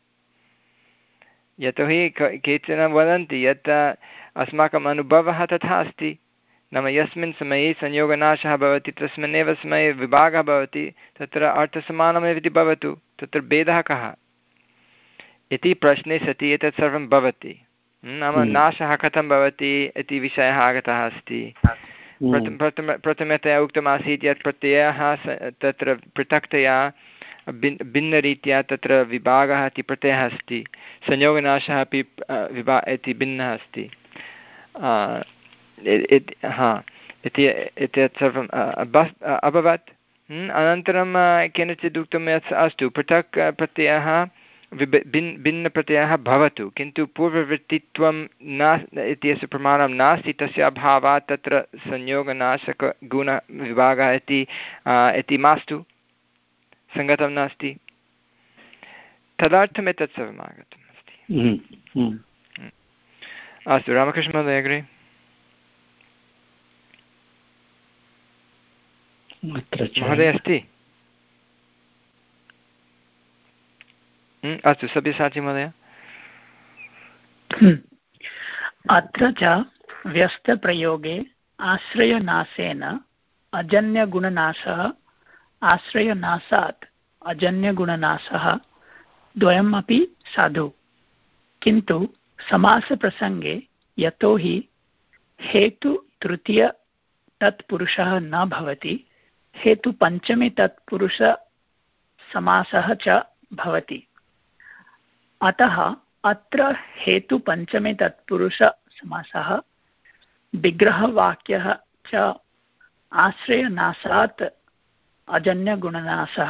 यतोहि केचन वदन्ति यत् अस्माकम् अनुभवः तथा अस्ति नाम यस्मिन् समये संयोगनाशः भवति तस्मिन्नेव समये विभागः भवति तत्र अर्थसमानमेव इति भवतु तत्र भेदः कः इति प्रश्ने सति एतत् सर्वं भवति नाम नाशः कथं भवति इति विषयः आगतः अस्ति प्रथम प्रथम प्रथमतया उक्तमासीत् यत् प्रत्ययः तत्र पृथक्तया भिन् भिन्नरीत्या तत्र विभागः इति प्रत्ययः अस्ति संयोगनाशः अपि विभा इति भिन्नः अस्ति हा इति एतत् सर्वम् अभवत् अनन्तरं केनचित् उक्तं यत् अस्तु पृथक् प्रत्ययः भिन् भिन्नप्रत्ययः भवतु किन्तु पूर्ववृत्तित्वं न इत्यस्य प्रमाणं नास्ति तस्य अभावात् तत्र संयोगनाशकगुणविभागः इति इति मास्तु सङ्गतं नास्ति तदर्थम् एतत् सर्वम् आगतम् अस्ति अस्तु रामकृष्णमहोदय अग्रे महोदय अस्ति अस्तु सब्यसाची महोदय अत्र च व्यस्तप्रयोगे आश्रयनाशेन अजन्यगुणनाशः आश्रयनाशात् अजन्यगुणनाशः द्वयमपि साधु किन्तु समासप्रसङ्गे यतोहि हेतुतृतीय तत्पुरुषः न भवति हेतुपञ्चमे तत्पुरुषसमासः च भवति अतः अत्र हेतुपञ्चमे तत्पुरुषसमासः विग्रहवाक्यः च आश्रयनाशात् अजन्यगुणनाशः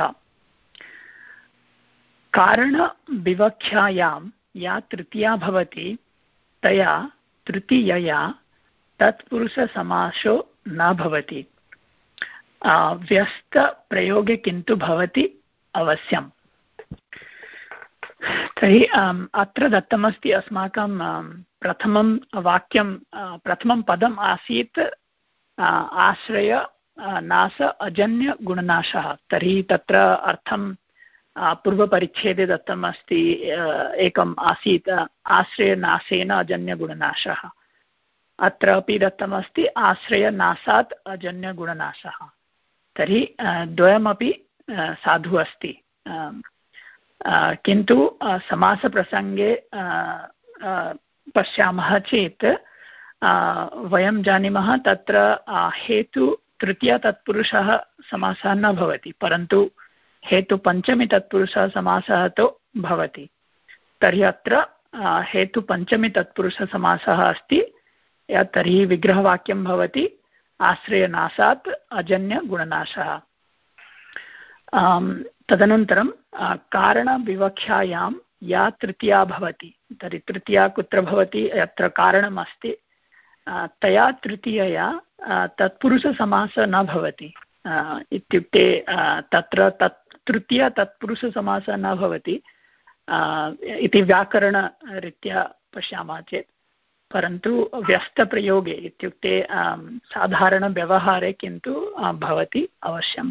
कारणविवक्षायां या तृतीया भवति तया तृतीयया तत्पुरुषसमासो न भवति व्यस्तप्रयोगे किन्तु भवति अवश्यम् तर्हि अत्र दत्तमस्ति अस्माकं प्रथमं वाक्यं प्रथमं पदम् आसीत् आश्रय नाश अजन्यगुणनाशः तर्हि तत्र अर्थं पूर्वपरिच्छेदे दत्तम् अस्ति एकम् आसीत् आश्रयनाशेन अजन्यगुणनाशः अत्रापि दत्तमस्ति आश्रयनाशात् अजन्यगुणनाशः तर्हि द्वयमपि साधु अस्ति किन्तु समासप्रसङ्गे पश्यामः चेत् वयं जानीमः तत्र हेतु तृतीया तत्पुरुषः समासः न भवति परन्तु हेतुपञ्चमी तत्पुरुषः समासः तु भवति तर्हि अत्र हेतुपञ्चमी तत्पुरुषसमासः अस्ति तर्हि विग्रहवाक्यं भवति आश्रयनाशात् अजन्यगुणनाशः तदनन्तरं कारणविवक्षायां या तृतीया भवति तर्हि तृतीया कुत्र भवति यत्र कारणमस्ति तया तृतीयया तत्पुरुषसमासः न भवति। इत्युक्ते तत्र तत् तृतीया तत्पुरुषसमासः न भवति इति व्याकरणरीत्या पश्यामः चेत्, परन्तु व्यस्तप्रयोगे इत्युक्ते साधारणव्यवहारे किन्तु भवति अवश्यम्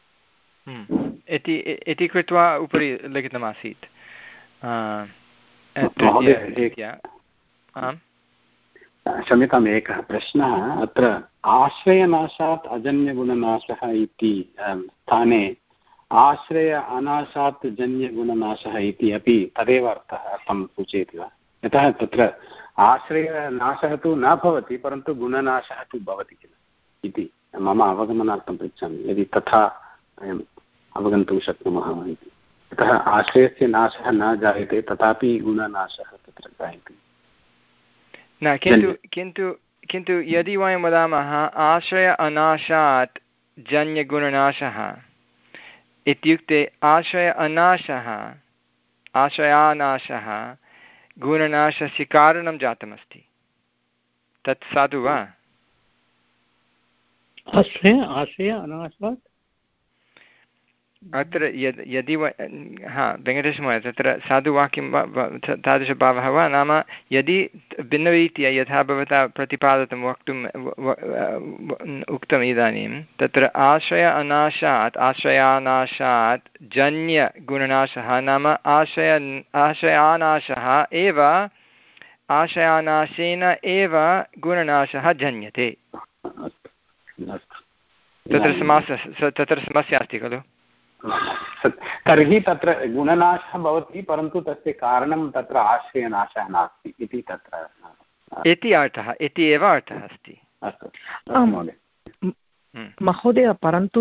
इति कृत्वा उपरि लिखितमासीत्। क्षम्यताम्, एकः प्रश्नः अत्र आश्रयनाशात् अजन्यगुणनाशः इति स्थाने आश्रय अनाशात् जन्यगुणनाशः इति अपि तदेव अर्थः अर्थं सूचयति वा? यतः तत्र आश्रयनाशः तु न भवति परन्तु गुणनाशः तु भवति किल इति मम अवगमनार्थं पृच्छामि, यदि तथा वयम् अवगन्तुं शक्नुमः इति। यतः आश्रयस्य नाशः न जायते तथापि गुणनाशः तत्र जायते न, किन्तु किन्तु किन्तु यदि वयं वदामः आश्रय अनाशात् जन्यगुणनाशः इत्युक्ते आश्रय अनाशः आश्रयानाशः गुणनाशस्य कारणं जातमस्ति, तत् साधु वा? आश्रय आश्रय अनाशात् अत्र यद् यदि व हा वेङ्कटेशमहोदय तत्र साधुवाक्यं वा तादृशभावः वा? नाम यदि भिन्नरीत्या यथा भवता प्रतिपादितं वक्तुं उक्तम् इदानीं, तत्र आश्रय अनाशात् आश्रयानाशात् जन्यगुणनाशः नाम आश्रय आश्रयानाशः एव आश्रयानाशेन एव गुणनाशः जन्यते। तत्र समासः तत्र समस्या अस्ति खलु? तर्हि तत्र गुणनाशः भवति परन्तु तस्य कारणं तत्र आश्रयनाशः नास्ति इति तत्र इति अर्थः, इति एव अर्थः अस्ति। अस्तु महोदय, परन्तु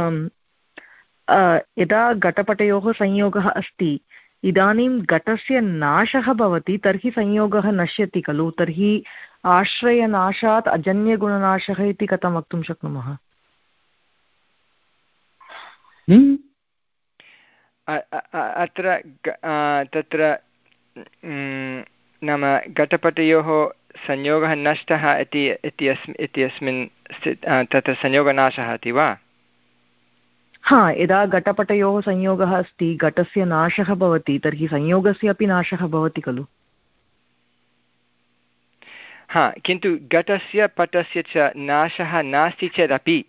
यदा घटपटयोः संयोगः अस्ति इदानीं घटस्य नाशः भवति तर्हि संयोगः नश्यति खलु, तर्हि आश्रयनाशात् अजन्यगुणनाशः इति कथं वक्तुं शक्नुमः? अत्र तत्र नाम घटपटयोः संयोगः नष्टः इति इत्यस्मिन् तत्र संयोगनाशः इति वा? हा, यदा घटपटयोः संयोगः अस्ति घटस्य नाशः भवति तर्हि संयोगस्य अपि नाशः भवति खलु? हा, किन्तु घटस्य पटस्य च नाशः नास्ति चेदपि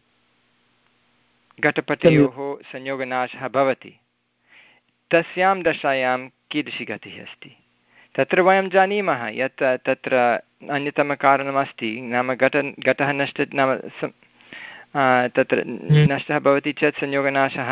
घटपटयोः संयोगनाशः भवति। तस्यां दशायां कीदृशी गतिः अस्ति? तत्र वयं जानीमः यत् तत्र अन्यतमकारणमस्ति, नाम घट घटः नष्ट नाम तत्र नष्टः भवति चेत् संयोगनाशः।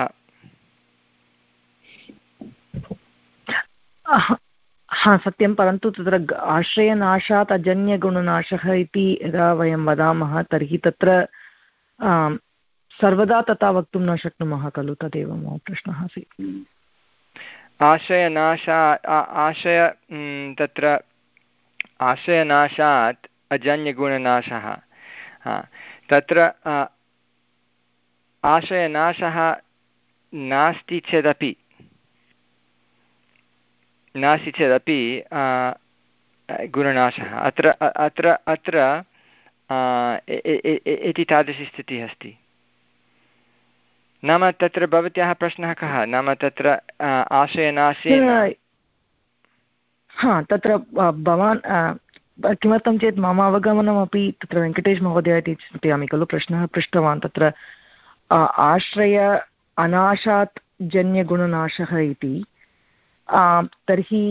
हा सत्यं, परन्तु तत्र आश्रयनाशात् अजन्यगुणनाशः इति यदा वयं वदामः तर्हि तत्र सर्वदा तथा वक्तुं न शक्नुमः खलु, तदेव मम प्रश्नः आसीत्। आश्रयनाशा आश्रय तत्र आश्रयनाशात् अजन्यगुणनाशः, तत्र आश्रयनाशः नास्ति चेदपि नास्ति चेदपि गुणनाशः अत्र अत्र अत्र इति तादृशी स्थितिः अस्ति। नाम तत्र भवत्याः प्रश्नः कः? नाम तत्र आश्रयनाशेन हा तत्र भवान् किमर्थं चेत् मम अवगमनमपि तत्र वेङ्कटेशमहोदय इति चिन्तयामि खलु, प्रश्नः पृष्टवान् तत्र आश्रय अनाशात् जन्यगुणनाशः इति, तर्हि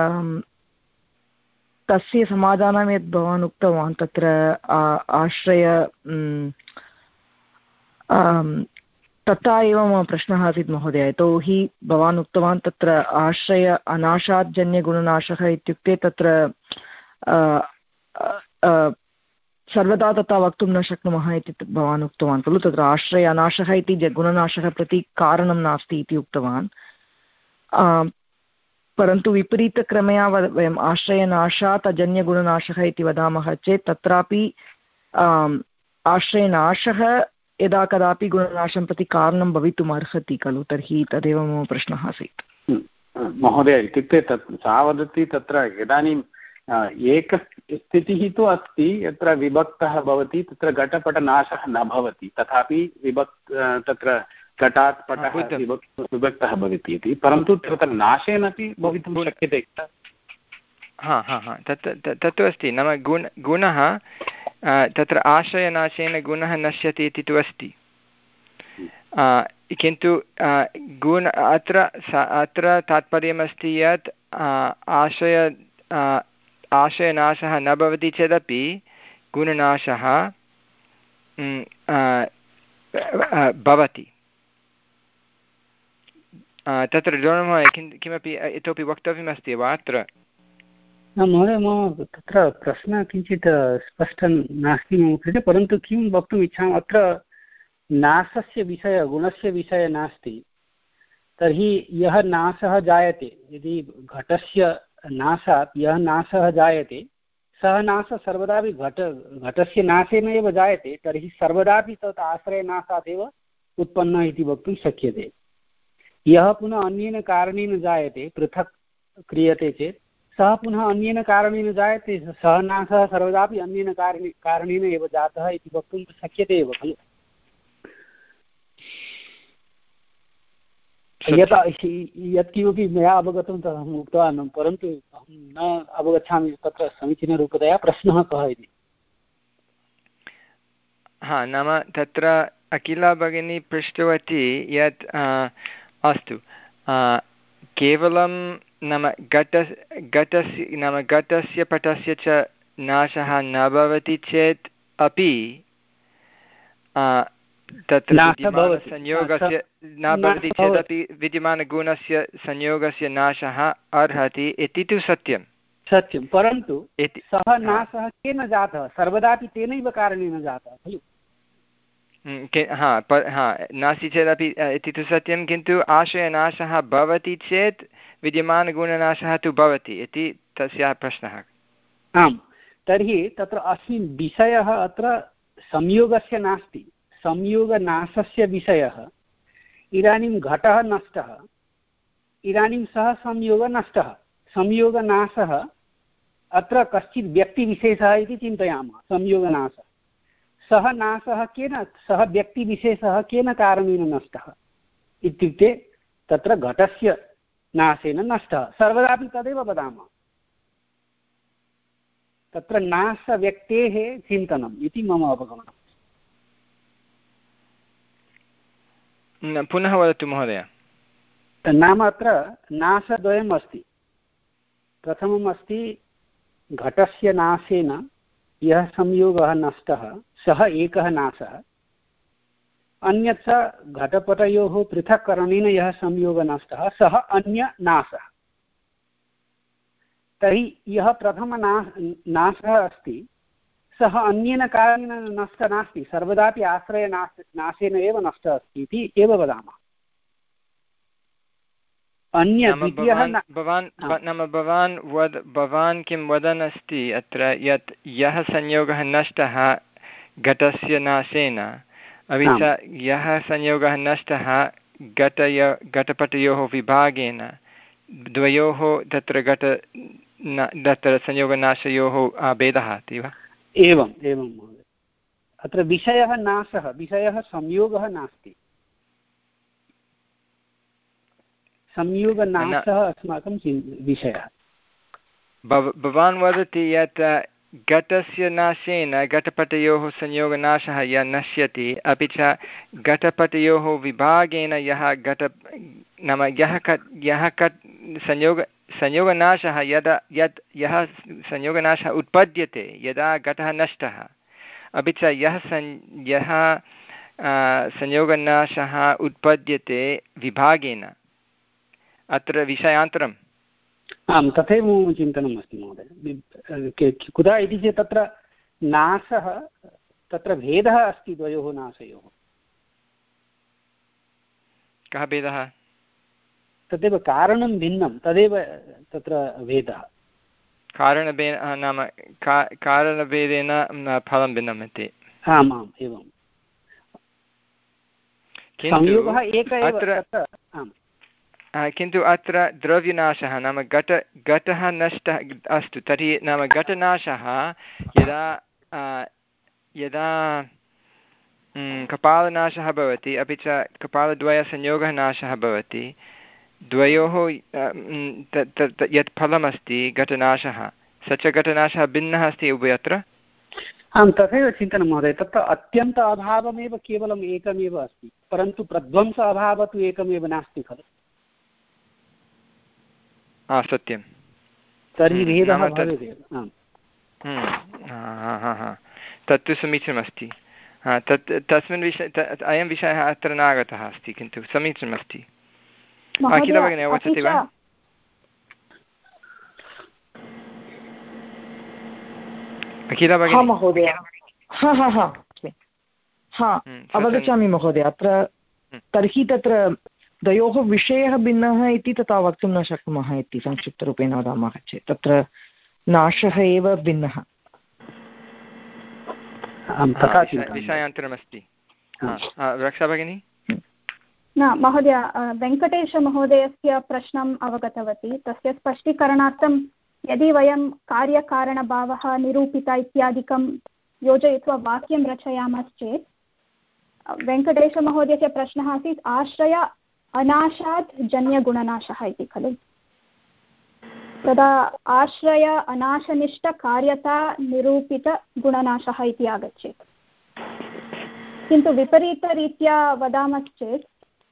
तस्य समाधानं यत् भवान् उक्तवान् तत्र आश्रय तथा एव मम प्रश्नः आसीत् महोदय, यतोहि भवान् उक्तवान् तत्र आश्रय अनाशात् जन्यगुणनाशः इत्युक्ते तत्र सर्वदा तथा वक्तुं न शक्नुमः इति भवान् उक्तवान् खलु। तत्र आश्रय अनाशः इति गुणनाशः प्रति कारणं नास्ति इति उक्तवान्, परन्तु विपरीतक्रमया वयम् आश्रयनाशात् अजन्यगुणनाशः इति वदामः चेत् तत्रापि आश्रयनाशः यदा कदापि गुणनाशं प्रति कारणं भवितुम् अर्हति खलु, तर्हि तदेव मम प्रश्नः आसीत्। महोदय, इत्युक्ते तत् सा वदति तत्र इदानीं एक स्थितिः तु अस्ति यत्र विभक्तः भवति तत्र घटपटनाशः न भवति, तथापि विभक् तत्र घटात् पटः विभक् विभक्तः भवति इति, परन्तु तत्र नाशेनापि भवितुं शक्यते। हा हा हा तत् तत्तु अस्ति, नाम गुण गुणः तत्र आश्रयनाशेन गुणः नश्यति इति तु अस्ति, किन्तु गुण अत्र अत्र तात्पर्यमस्ति यत् आश्रय आश्रयनाशः न भवति चेदपि गुणनाशः भवति। तत्र महोदय किमपि इतोपि वक्तव्यमस्ति वा अत्र? महोदय मम तत्र प्रश्नः किञ्चित् स्पष्टं नास्ति मम कृते, परन्तु किं वक्तुम् इच्छामि, अत्र नाशस्य विषयः गुणस्य विषयः नास्ति, तर्हि यः नाशः जायते, यदि घटस्य नाशात् यः नाशः जायते सः नाशः सर्वदापि घट घटस्य नाशेन एव जायते, तर्हि सर्वदापि तत् आश्रयनाशात् एव उत्पन्नः इति वक्तुं शक्यते। यः पुनः अन्येन कारणेन जायते, पृथक् क्रियते चेत् सः पुनः अन्येन कारणेन जायते, सः नाशः सर्वदापि अन्येन कारणे कारणेन एव जातः इति वक्तुं शक्यते एव खलु। यत् यत्किमपि मया अवगतं तदहम् उक्तवान्, परन्तु अहं न अवगच्छामि तत्र समीचीनरूपतया प्रश्नः कः इति। हा नाम तत्र अखिला भगिनी पृष्टवती यत् अस्तु केवलं नाम घट घटस्य नाम घटस्य पटस्य च नाशः न भवति चेत् अपि तत्र विद्यमानसंयोगस्य न भवति चेदपि विद्यमानगुणस्य संयोगस्य नाशः अर्हति इति तु सत्यं सत्यं, परन्तु सः नाशः केन जातः, सर्वदापि तेनैव कारणेन जातः खलु। हा हा नास्ति चेदपि इति तु सत्यं, किन्तु आश्रयनाशः भवति चेत् विद्यमानगुणनाशः तु भवति इति तस्याः प्रश्नः। आम्, तर्हि तत्र अस्मिन् विषयः अत्र संयोगस्य नास्ति, संयोगनाशस्य विषयः। इदानीं घटः नष्टः, इदानीं सः संयोगः नष्टः, संयोगनाशः अत्र कश्चित् व्यक्तिविशेषः इति चिन्तयामः। संयोगनाशः सः नाशः केन, सः व्यक्तिविशेषः केन कारणेन नष्टः इत्युक्ते तत्र घटस्य नाशेन नष्टः, सर्वदापि तदेव वदामः। तत्र नाशव्यक्तेः चिन्तनम् इति मम अवगमनम्। पुनः वदतु महोदय। नाम अत्र नाशद्वयम् अस्ति। प्रथमम् अस्ति घटस्य नाशेन यः संयोगः नष्टः सः एकः नाशः, अन्यत् च घटपटयोः पृथक्करणेन यः संयोगः नष्टः सः अन्यनाशः। तर्हि यः प्रथमनाश नाशः अस्ति सः अन्येन कारणेन नष्टः नास्ति, सर्वदापि आश्रयनाश नाशेन एव नष्टः अस्ति इति एव वदामः। अन्य भवान् नाम भवान् वद भवान् किं वदन् अस्ति अत्र यत् यः संयोगः नष्टः घटस्य नाशेन, अपि च यः संयोगः नष्टः घटय घटपटयोः विभागेन, द्वयोः तत्र घट तत्र संयोगनाशयोः भेदः अस्ति वा? एवम् एवं महोदय, अत्र विषयः नाशः, विषयः संयोगः नास्ति, संयोगनाशः अस्माकं विषयः। भवान् वदति यत् घटस्य नाशेन घटपटयोः संयोगनाशः यः नश्यति, अपि च घटपटयोः विभागेन यः घट नाम यः कट् यः कट् संयोग संयोगनाशः यदा यत् यः संयोगनाशः उत्पद्यते यदा घटः नष्टः, अपि च यः सं यः संयोगनाशः उत्पद्यते विभागेन, अत्र विषयान्तरम्। आं, तथैव मम चिन्तनम् अस्ति महोदय। कुतः इति चेत् तत्र नाशः, तत्र भेदः अस्ति द्वयोः नाशयोः। कः भेदः? तदेव कारणं भिन्नं, तदेव तत्र भेदः। कारणभेद नाम का कारणभेदेन फलं भिन्नम् इति। आम् आम् एवं। संयोगः एकः एव तत्र। आम् किन्तु अत्र द्रव्यनाशः नाम घट घटः नष्टः अस्तु तर्हि नाम घटनाशः यदा यदा कपालनाशः भवति अपि च कपालद्वयसंयोगः नाशः भवति द्वयोः यत् फलमस्ति घटनाशः स च घटनाशः भिन्नः अस्ति उभयत्र। आं तथैव चिन्तनं महोदय तत्र अत्यन्त अभावमेव केवलम् एकमेव अस्ति परन्तु प्रध्वंस अभावः तु एकमेव नास्ति खलु। हा सत्यं तर्हि भेदः भवेदेव। तत्तु समीचीनमस्ति। तत् तस्मिन् विषये अयं विषयः अत्र नागतः अस्ति किन्तु समीचीनमस्ति। अखिला भगिनी अवगच्छति वा? अखिला भगिनी महोदय हा हा हा हा अवगच्छामि महोदय। अत्र तर्हि तत्र द्वयोः विषयः भिन्नः इति तथा वक्तुं न शक्नुमः इति संक्षिप्तरूपेण वदामः चेत् तत्र नाशः एव भिन्नः। विषयान्तरमस्ति। रक्षा भगिनी? न महोदय वेङ्कटेशमहोदयस्य प्रश्नम् अवगतवती। तस्य स्पष्टीकरणार्थं यदि वयं कार्यकारणभावः निरूपित इत्यादिकं योजयित्वा वाक्यं रचयामश्चेत् वेङ्कटेशमहोदयस्य प्रश्नः आसीत् आश्रय अनाशात् जन्यगुणनाशः इति खलु। तदा आश्रय अनाशनिष्ठकार्यता निरूपितगुणनाशः इति आगच्छेत्। किन्तु विपरीतरीत्या वदामश्चेत्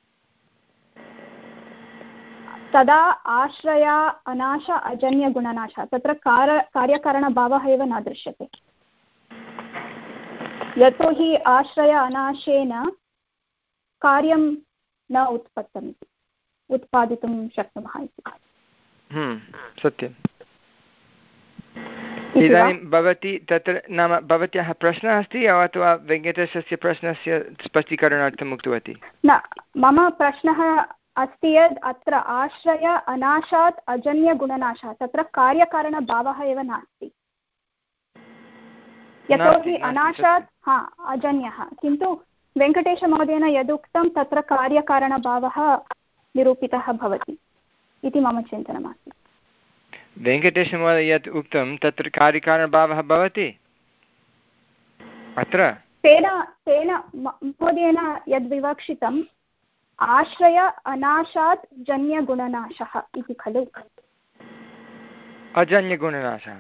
तदा आश्रय अनाश अजन्यगुणनाशः तत्र कार कार्यकारणभावः एव न दृश्यते यतोहि आश्रय अनाशेन कार्यं न उत्पत्तम् उत्पादितुं शक्नुमः इति। सत्यम्। इदानीं भवती तत्र नाम भवत्याः प्रश्नः अस्ति अथवा वेङ्कटेशस्य प्रश्नस्य स्पष्टीकरणार्थम् उक्तवती? न मम प्रश्नः अस्ति यद् अत्र आश्रय अनाशात् अजन्यगुणनाशः तत्र कार्यकारणभावः एव नास्ति यतोहि अनाशात् हा अजन्यः। किन्तु वेङ्कटेशमहोदयेन यदुक्तं तत्र कार्यकारणभावः निरूपितः भवति इति मम चिन्तनमासीत्। वेङ्कटेशमहोदय यत् उक्तं तत्र कार्यकारणभावः भवति अत्र तेन तेन महोदयेन यद्विवक्षितम् आश्रय अनाशात् जन्यगुणनाशः इति खलु। अजन्यगुणनाशः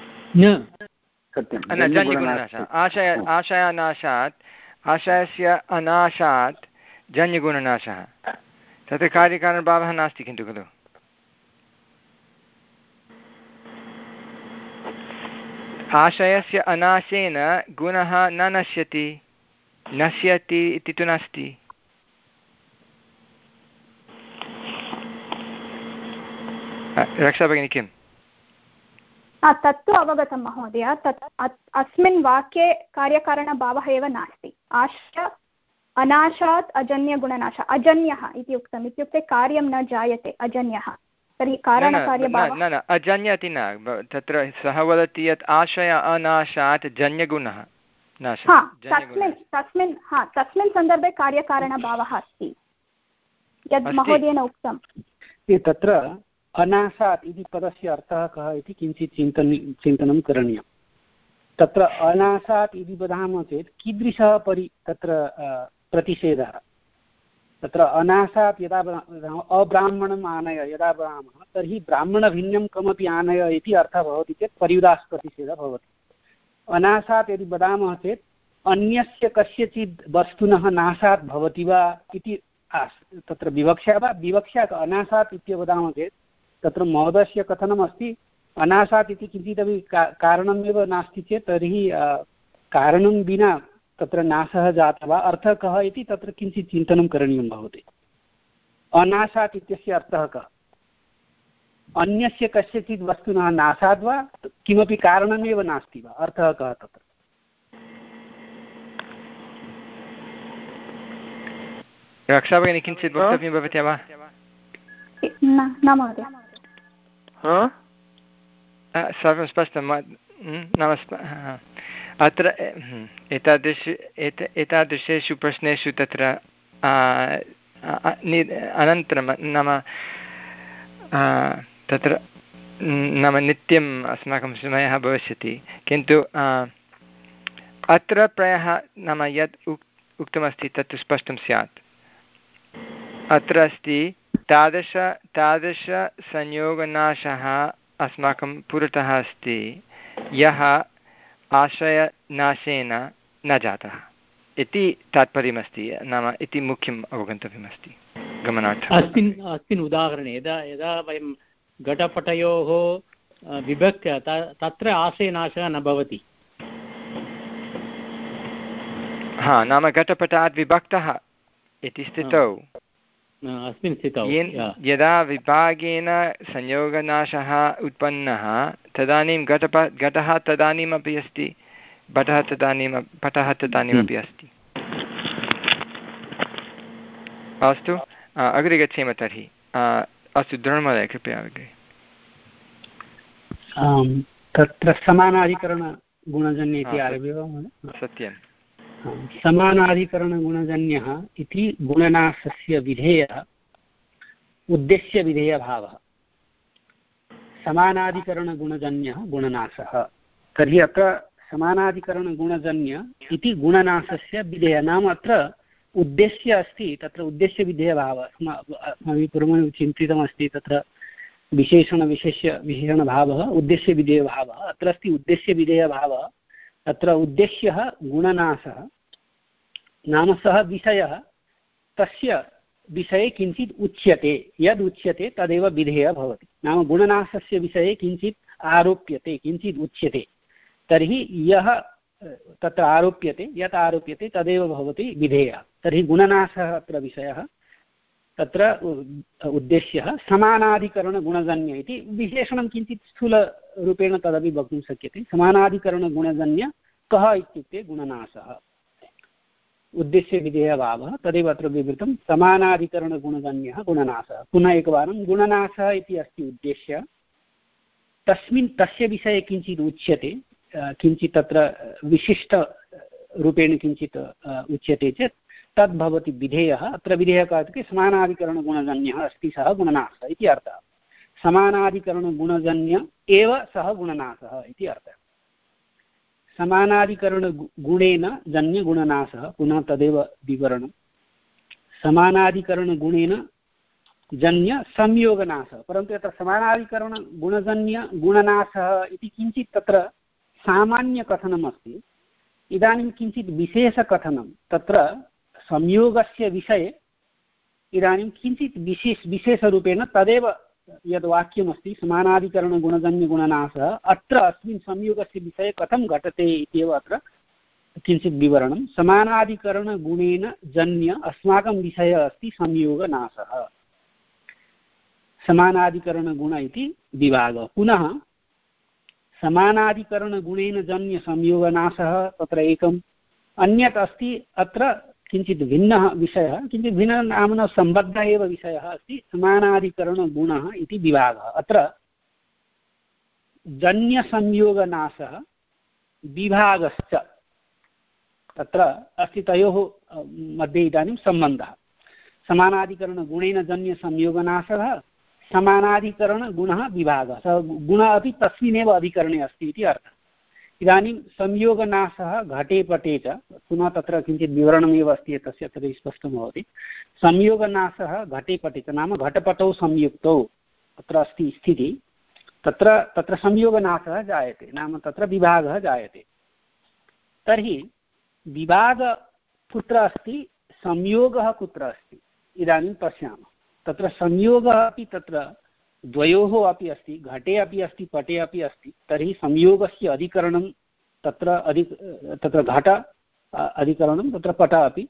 न जन्यगुणनाशः। आशय आशयानाशात् आशयस्य अनाशात् जन्यगुणनाशः तत्र कार्यकारणभावः नास्ति किन्तु खलु। आशयस्य अनाशेन गुणः न नश्यति नश्यति इति तु नास्ति। रक्षा भगिनी किम्? तत्तु अवगतं महोदय। तत् अस्मिन् वाक्ये कार्यकारणभावः एव नास्ति। आश्रय अनाशात् अजन्यगुणनाशः अजन्यः इति उक्तम् इत्युक्ते कार्यं न जायते अजन्यः। तर्हि कारणकार्यभावः न न अजन्य इति न तत्र सः वदति यत् आशय अनाशात् जन्यगुणः तस्मिन् तस्मिन् हा तस्मिन् सन्दर्भे कार्यकारणभावः अस्ति यद् महोदयेन उक्तं। तत्र अनाशात् इति पदस्य अर्थः कः इति किञ्चित् चिन्तन चिन्तनं करणीयं। तत्र अनाशात् इति वदामः चेत् कीदृशः परि तत्र प्रतिषेधः। तत्र अनाशात् यदा अब्राह्मणम् आनय यदा वदामः तर्हि ब्राह्मणभिन्नं कमपि आनय इति अर्थः भवति चेत् पर्युदासप्रतिषेधः भवति। अनाशात् यदि वदामः चेत् अन्यस्य कस्यचित् वस्तुनः नाशात् भवति वा इति तत्र विवक्षा वा विवक्षा अनाशात् इति वदामः चेत् तत्र महोदयस्य कथनम् अस्ति अनाशात् इति किञ्चिदपि का कारणमेव नास्ति चेत् तर्हि कारणं विना तत्र नाशः जातः वा अर्थः कः इति तत्र किञ्चित् चिन्तनं करणीयं भवति। अनाशात् इत्यस्य अर्थः कः? अन्यस्य कस्यचित् वस्तुनः नाशात् वा किमपि कारणमेव नास्ति वा अर्थः कः तत्र? रक्षा भगिनी किञ्चित् वक्तव्यं भवति वा? न महोदय। सर्वं स्पष्टं नाम अत्र एतादृश एतादृशेषु प्रश्नेषु तत्र अनन्तरं नाम तत्र नाम नित्यम् अस्माकं समयः भविष्यति, किन्तु अत्र प्रायः नाम यत् उक् उक्तमस्ति तत् स्पष्टं स्यात्। अत्र अस्ति तादृश तादृशसंयोगनाशः अस्माकं पुरतः अस्ति यः आश्रयनाशेन न जातः इति तात्पर्यमस्ति, नाम इति मुख्यम् अवगन्तव्यमस्ति गमनार्थम्। अस्मिन् अस्मिन् उदाहरणे यदा यदा वयं घटपटयोः विभक्त्य तत्र आश्रयनाशः न भवति। हा, नाम घटपटात् विभक्तः इति स्थितौ अस्मिन् स्थितौ यदा विभागेन संयोगनाशः उत्पन्नः तदानीं घटप घटः तदानीमपि अस्ति, पटः तदानीं पटः तदानीमपि अस्ति। अस्तु, अग्रे गच्छेम तर्हि। अस्तु, धन्यवादः, कृपया अग्रे। तत्र समानाधिकरणगुणजन्य इति आरभ्य वा महोदय? सत्यं। समानाधिकरणगुणजन्यः इति गुणनाशस्य विधेयः उद्देश्यविधेयभावः। समानाधिकरणगुणजन्यः गुणनाशः, तर्हि अत्र समानाधिकरणगुणजन्य इति गुणनाशस्य विधेयः नाम अत्र उद्देश्य अस्ति, तत्र उद्देश्यविधेयभावः। अस्माभिः पूर्वमेव चिन्तितमस्ति, तत्र विशेषणविशेष्य विशेषणभावः उद्देश्यविधेयभावः। अत्र अस्ति उद्देश्यविधेयभावः। अत्र उद्देश्यः गुणनाशः नाम सः विषयः, तस्य विषये किञ्चित् उच्यते, यद् उच्यते तदेव विधेयः भवति। नाम गुणनाशस्य विषये किञ्चित् आरोप्यते, किञ्चित् उच्यते, तर्हि यः तत्र आरोप्यते, यत् आरोप्यते तदेव भवति विधेयः। तर्हि गुणनाशः अत्र विषयः, तत्र उद्देश्यः समानाधिकरणगुणजन्य इति विशेषणं किञ्चित् स्थूलरूपेण तदपि वक्तुं शक्यते। समानाधिकरणगुणजन्य कः इत्युक्ते गुणनाशः, उद्देश्यविधेयभावः, तदेव अत्र विवृतं। समानाधिकरणगुणजन्यः गुणनाशः। पुनः एकवारं, गुणनाशः इति अस्ति उद्देश्य, तस्मिन् तस्य विषये किञ्चित् उच्यते, किञ्चित् तत्र विशिष्टरूपेण किञ्चित् उच्यते चेत् तद् भवति विधेयः। अत्र विधेयः कः इत्युक्ते समानाधिकरणगुणजन्यः अस्ति सः गुणनाशः इति अर्थः। समानाधिकरणगुणजन्य एव सः गुणनाशः इति अर्थः। समानाधिकरणगुणेन जन्यगुणनाशः, पुनः तदेव विवरणं। समानाधिकरणगुणेन जन्य संयोगनाशः, परन्तु यत्र समानाधिकरणगुणजन्य गुणनाशः इति किञ्चित् तत्र सामान्यकथनम् अस्ति। इदानीं किञ्चित् विशेषकथनं, तत्र संयोगस्य विषये इदानीं किञ्चित् विशेष विशेषरूपेण तदेव यद् वाक्यमस्ति समानाधिकरणगुणजन्यगुणनाशः, अत्र अस्मिन् संयोगस्य विषये कथं घटते इत्येव अत्र किञ्चित् विवरणं। समानाधिकरणगुणेन जन्य अस्माकं विषयः अस्ति संयोगनाशः, समानाधिकरणगुण इति विभागः। पुनः समानाधिकरणगुणेन जन्य संयोगनाशः तत्र एकम्, अन्यत् अस्ति अत्र किञ्चित् भिन्नः विषयः, किञ्चित् भिन्नः नाम्ना सम्बद्धः एव विषयः अस्ति समानाधिकरणगुणः इति विभागः। अत्र जन्यसंयोगनाशः विभागश्च तत्र अस्ति, तयोः मध्ये इदानीं सम्बन्धः। समानाधिकरणगुणेन जन्यसंयोगनाशः, समानाधिकरणगुणः विभागः, सः गुणः अपि तस्मिन्नेव अधिकरणे अस्ति इति अर्थः। इदानीं संयोगनाशः घटे पटे च, पुनः तत्र किञ्चित् विवरणमेव अस्ति तस्य, तर्हि स्पष्टं भवति। संयोगनाशः घटे पटे च नाम घटपटौ संयुक्तौ अत्र अस्ति स्थितिः, तत्र तत्र संयोगनाशः जायते, नाम तत्र विभागः जायते। तर्हि विभागः कुत्र अस्ति, संयोगः कुत्र अस्ति, इदानीं पश्यामः। तत्र संयोगः अपि तत्र द्वयोः अपि अस्ति, घटे अपि अस्ति पटे अपि अस्ति। तर्हि संयोगस्य अधिकरणं तत्र अधिक तत्र घट अधिकरणं, तत्र पट अपि।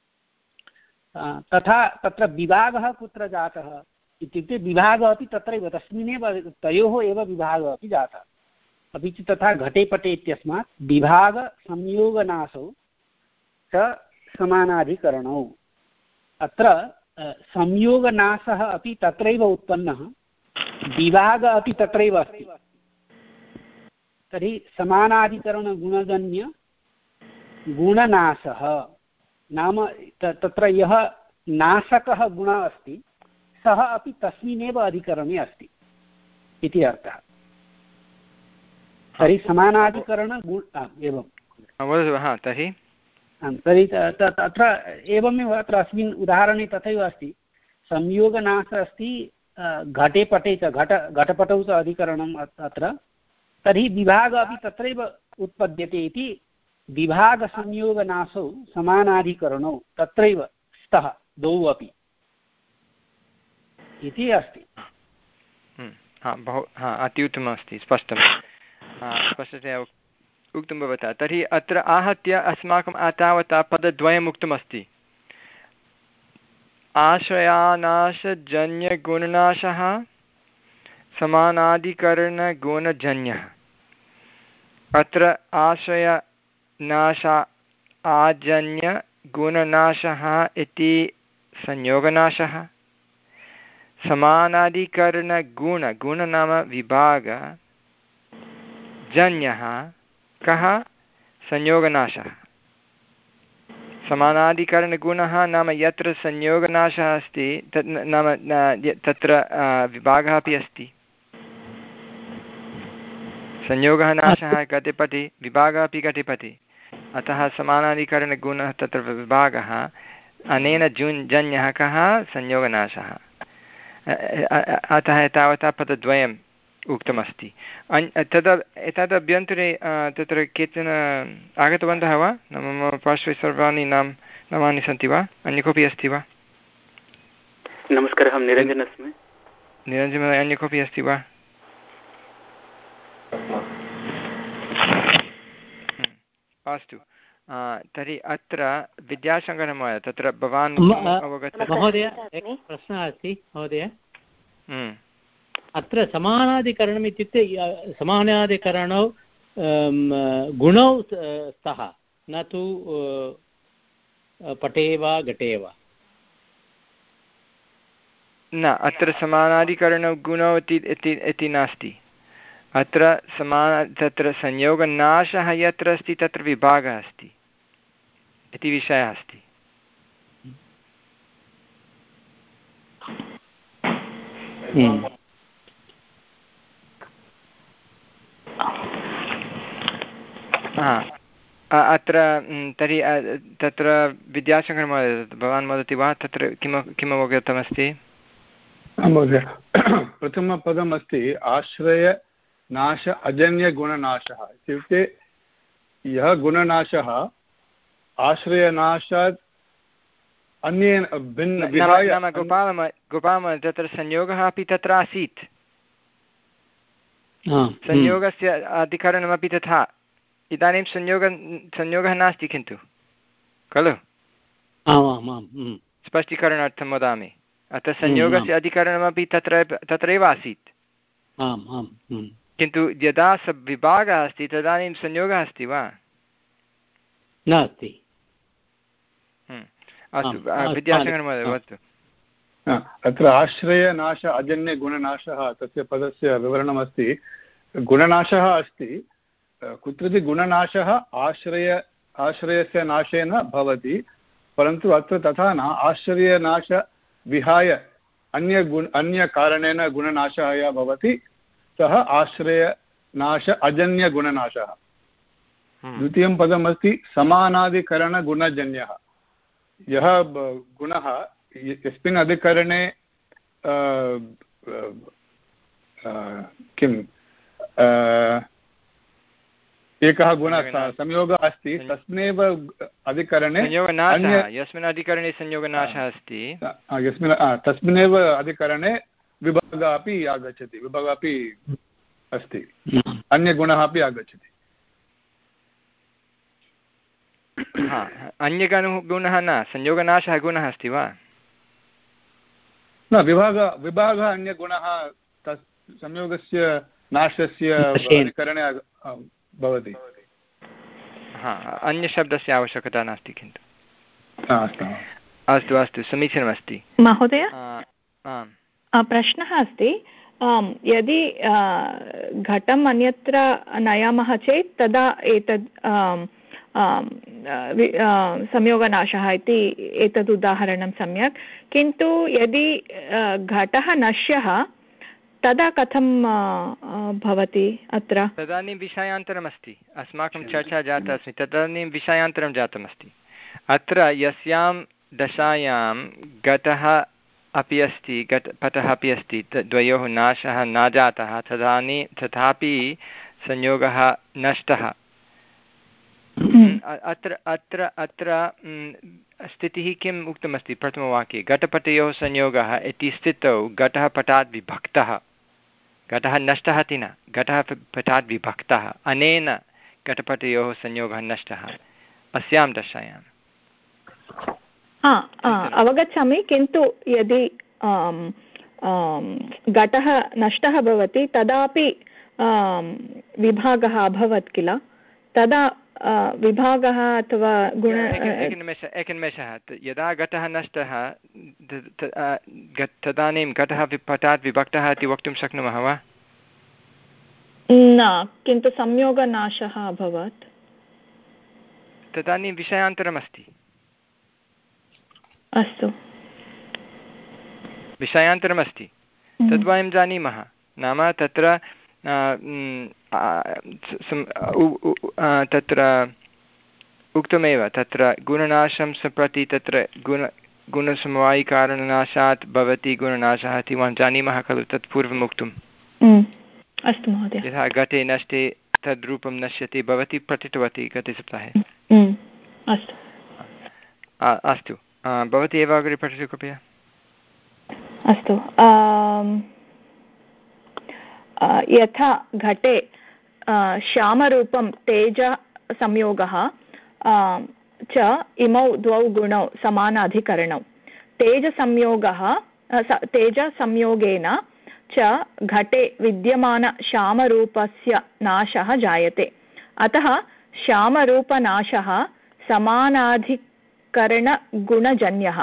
तथा तत्र विभागः कुत्र जातः इत्युक्ते विभागः अपि तत्रैव तस्मिन्नेव, तयोः एव विभागः अपि जातः। अपि च तथा घटे पटे इत्यस्मात् विभागसंयोगनाशौ च समानाधिकरणौ। अत्र संयोगनाशः अपि तत्रैव उत्पन्नः, विभागः अपि तत्रैव अस्ति। तर्हि समानाधिकरणगुणजन्य गुणनाशः नाम तत्र यः नाशकः गुणः अस्ति सः अपि तस्मिन्नेव अधिकरणे अस्ति इति अर्थः। तर्हि समानाधिकरण एवं तर्हि तर्हि तत्र एवमेव अत्र अस्मिन् उदाहरणे तथैव अस्ति। संयोगनाशः अस्ति घटे पटे च घट घटपटौ च अधिकरणम् अत्र। तर्हि विभागः अपि तत्रैव उत्पद्यते इति विभागसंयोगनाशौ समानाधिकरणौ तत्रैव स्तः द्वौ अपि इति अस्ति। बहु अत्युत्तमम् अस्ति, स्पष्टं स्पष्टतया उक्तं भवता। तर्हि अत्र आहत्य अस्माकं तावता पदद्वयम् उक्तमस्ति। आश्रयानाशजन्यगुणनाशः समानाधिकरणगुणजन्यः। अत्र आश्रयनाश आजन्यगुणनाशः इति संयोगनाशः, समानाधिकरणगुण गुण नाम विभाग, जन्यः कः संयोगनाशः। समानाधिकरणगुणः नाम यत्र संयोगनाशः अस्ति तत् नाम तत्र विभागः अपि अस्ति। संयोगः नाशः घटिपटि, विभागः अपि घटिपटि, अतः समानाधिकरणगुणः तत्र विभागः, अनेन जुन् जन्यः कः संयोगनाशः। अतः एतावता पदद्वयम् उक्तमस्ति। अन् तद् एतदभ्यन्तरे तत्र केचन आगतवन्तः वा? मम पार्श्वे सर्वाणि नाम नामानि सन्ति वा? अन्य कोऽपि अस्ति वा? नमस्कारः, अहं निरञ्जन अस्मि। निरञ्जन, अन्य कोऽपि अस्ति वा? अस्तु, तर्हि अत्र विद्याशङ्करमहोदय, तत्र भवान् अवगतः? महोदय, एकः प्रश्नः अस्ति महोदय। अत्र समानाधिकरणम् इत्युक्ते समानाधिकरणौ गुणौ स्तः, न तु पटे वा घटे वा। न, अत्र समानाधिकरणौ गुणौ इति नास्ति। अत्र समान तत्र संयोगनाशः यत्र अस्ति तत्र विभागः अस्ति इति विषयः अस्ति। अत्र तर्हि तत्र विद्याशङ्करमहोदय, भवान् वदति वा तत्र किम किम् अवगतमस्ति? महोदय, प्रथमपदम् अस्ति आश्रय नाश अजन्यगुणनाशः। इत्युक्ते यः गुणनाशः आश्रयनाशात् अन्येन भिन्न विहाय। नाम गोपाल गोपाल तत्र संयोगः अपि तत्र आसीत्, संयोगस्य अधिकरणमपि तथा। इदानीं संयोग संयोगः नास्ति किन्तु, खलु? स्पष्टीकरणार्थं वदामि, अत्र संयोगस्य अधिकरणमपि तत्र तत्रैव आसीत्, किन्तु यदा स विभागः अस्ति तदानीं संयोगः अस्ति वा? नास्ति। अस्तु, विद्याशङ्करमहोदय वदतु। अत्र आश्रयनाश अजन्यगुणनाशः तस्य पदस्य विवरणमस्ति। गुणनाशः अस्ति, कुत्रचित् गुणनाशः आश्रय आश्रयस्य नाशेन भवति, परन्तु अत्र तथा न। आश्रयनाश विहाय अन्य गुण अन्यकारणेन गुणनाशः यः भवति सः आश्रयनाश अजन्यगुणनाशः। द्वितीयं पदमस्ति समानाधिकरणगुणजन्यः। यः गुणः यस्मिन् अधिकरणे किम् एकः गुणः संयोगः अस्ति, तस्मिन्नेव अधिकरणे यस्मिन् अधिकरणे संयोगनाशः अस्ति यस्मिन् तस्मिन्नेव अधिकरणे विभागः अपि आगच्छति, विभागः अपि अस्ति, अन्यगुणः अपि आगच्छति। अन्यगुणः न, संयोगनाशः गुणः अस्ति वा? न, विभाग विभागः अन्यगुणः तस् संयोगस्य नाशस्य अधिकरणे भवति। हा, अन्यशब्दस्य आवश्यकता नास्ति किन्तु। अस्तु अस्तु, समीचीनमस्ति महोदय। प्रश्नः अस्ति, यदि घटम् अन्यत्र नयामः चेत् तदा एतद् संयोगनाशः इति एतद् उदाहरणं सम्यक्, किन्तु यदि घटः नश्यः तदा कथं भवति? अत्र तदानीं विषयान्तरमस्ति, अस्माकं चर्चा जाता अस्ति, तदानीं विषयान्तरं जातमस्ति। अत्र यस्यां दशायां घटः अपि अस्ति, घट पटः अपि अस्ति, द्वयोः नाशः न जातः, तदानीं तथापि संयोगः नष्टः। अत्र अत्र अत्र स्थितिः किम् उक्तमस्ति प्रथमवाक्ये? घटपटयोः संयोगः इति स्थितौ घटः पटात् विभक्तः, घटः नष्टः इति न, घटः पटात् विभक्तः, अनेन घटपटयोः संयोगः नष्टः अस्यां दशायाम्। अवगच्छामि, किन्तु यदि घटः नष्टः भवति तदापि विभागः अभवत् किल, तदा विभागः अथवा गुण एकनिमेषः एकनिमेषः यदा घटः नष्टः तदानीं घटः पटात् विभक्तः इति वक्तुं शक्नुमः वा? न, किन्तु संयोगनाशः अभवत्, तदानीं विषयान्तरमस्ति। अस्तु, विषयान्तरमस्ति, तद्वयं जानीमः। नाम तत्र तत्र उक्तमेव, तत्र गुणनाशं सम्प्रति तत्र गुण गुणसमवायिकारणनाशात् भवति गुणनाशः इति वयं जानीमः खलु, तत् पूर्वम् उक्तम्। अस्तु महोदय। यथा घटे नष्टे तद्रूपं नश्यति, भवती पठितवती गते सप्ताहे। अस्तु अस्तु, भवती एव अग्रे पठतु कृपया। अस्तु, यथा घटे श्यामरूपं तेजसंयोगः च इमौ द्वौ गुणौ समानाधिकरणौ, तेजसंयोगः तेजसंयोगेन च घटे विद्यमानश्यामरूपस्य नाशः जायते। अतः श्यामरूपनाशः समानाधिकरणगुणजन्यः।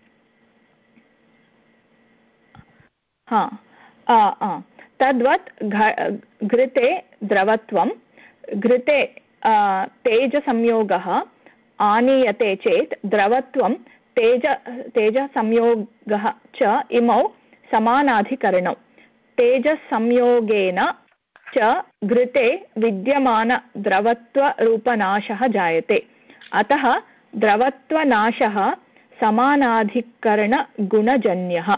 हा तद्वत् घृते द्रवत्वं घृते तेजसंयोगः आनीयते चेत् द्रवत्वं तेज तेजसंयोगः च इमौ समानाधिकरणौ, तेजसंयोगेन च घृते विद्यमानद्रवत्वरूपनाशः जायते। अतः द्रवत्वनाशः समानाधिकरणगुणजन्यः।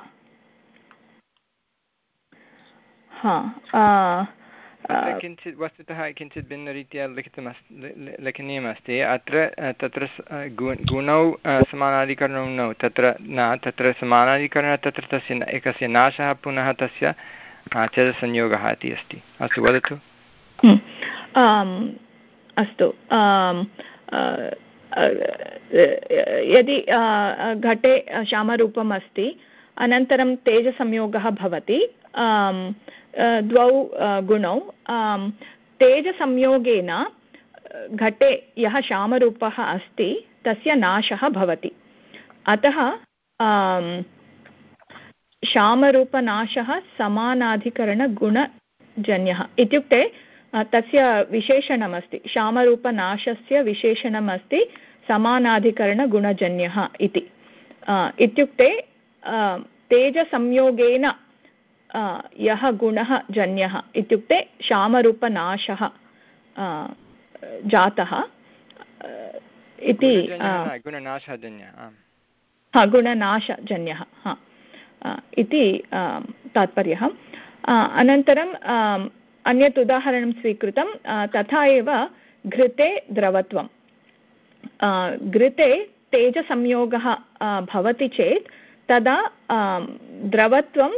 किञ्चित् वस्तुतः किञ्चित् भिन्नरीत्या लिखितमस्ति, लेखनीयमस्ति अत्र। तत्र गुणौ समानाधिकरणौ न, तत्र न, तत्र समानाधिकरणं तत्र तस्य एकस्य नाशः पुनः तस्य चेदसंयोगः इति अस्ति। अस्तु, वदतु। अस्तु, यदि घटे श्यामरूपम् अस्ति, अनन्तरं तेजसंयोगः भवति, द्वौ गुणौ, तेजसंयोगेन घटे यः श्यामरूपः अस्ति तस्य नाशः भवति। अतः श्यामरूपनाशः समानाधिकरणगुणजन्यः इत्युक्ते तस्य विशेषणमस्ति, श्यामरूपनाशस्य विशेषणमस्ति समानाधिकरणगुणजन्यः इति। इत्युक्ते तेजसंयोगेन यः गुणः जन्यः इत्युक्ते श्यामरूपनाशः जातः इति, हा गुणनाशजन्यः हा इति तात्पर्यः। अनन्तरं अन्यत् उदाहरणं स्वीकृतं, तथा एव घृते द्रवत्वं, घृते तेजसंयोगः भवति चेत् तदा द्रवत्वं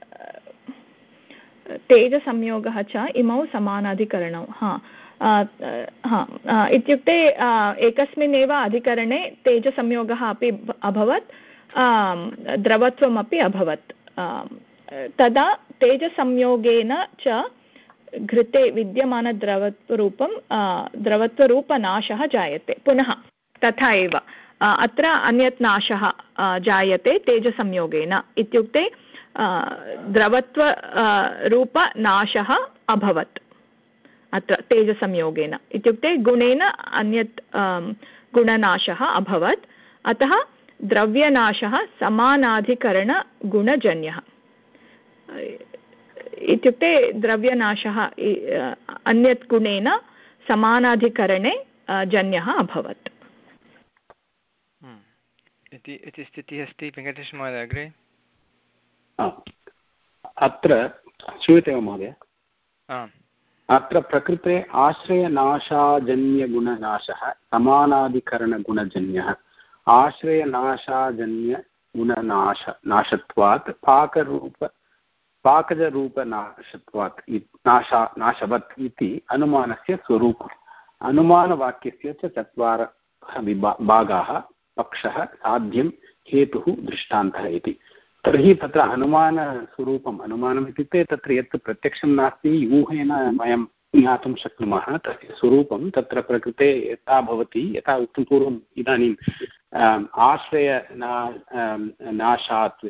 तेजसंयोगः च इमौ समानाधिकरणौ, हा हा इत्युक्ते एकस्मिन्नेव अधिकरणे तेजसंयोगः अपि अभवत्, द्रवत्वमपि अभवत्। तदा तेजसंयोगेन च घृते विद्यमानद्रवत्वरूपं द्रवत्वरूपनाशः जायते। पुनः तथा एव अत्र अन्यत् नाशः जायते तेजसंयोगेन, इत्युक्ते द्रवत्व रूपनाशः अभवत्। अत्र तेजसंयोगेन इत्युक्ते गुणेन अन्यत् गुणनाशः अभवत् अतः द्रव्यनाशः समानाधिकरणगुणजन्यः इत्युक्ते द्रव्यनाशः अन्यत् गुणेन समानाधिकरणे जन्यः अभवत् इति स्थितिः अस्ति। वेङ्कटेशमहोदय अग्रे। अत्र श्रूयते वा महोदय? अत्र प्रकृते आश्रयनाशाजन्यगुणनाशः समानाधिकरणगुणजन्यः आश्रयनाशाजन्यगुणनाश नाशत्वात् पाकरूप पाकजरूपनाशत्वात् नाशा नाशवत् इति अनुमानस्य स्वरूपम्। अनुमानवाक्यस्य च चत्वारः विभा भागाः पक्षः साध्यं हेतुः दृष्टान्तः इति। तर्हि तत्र अनुमानस्वरूपम् अनुमानम् इत्युक्ते तत्र यत् प्रत्यक्षं नास्ति ऊहेन वयं ज्ञातुं शक्नुमः तस्य स्वरूपं तत्र प्रकृते यथा भवति यथा उक्तं पूर्वम् इदानीम् आश्रय नाशात्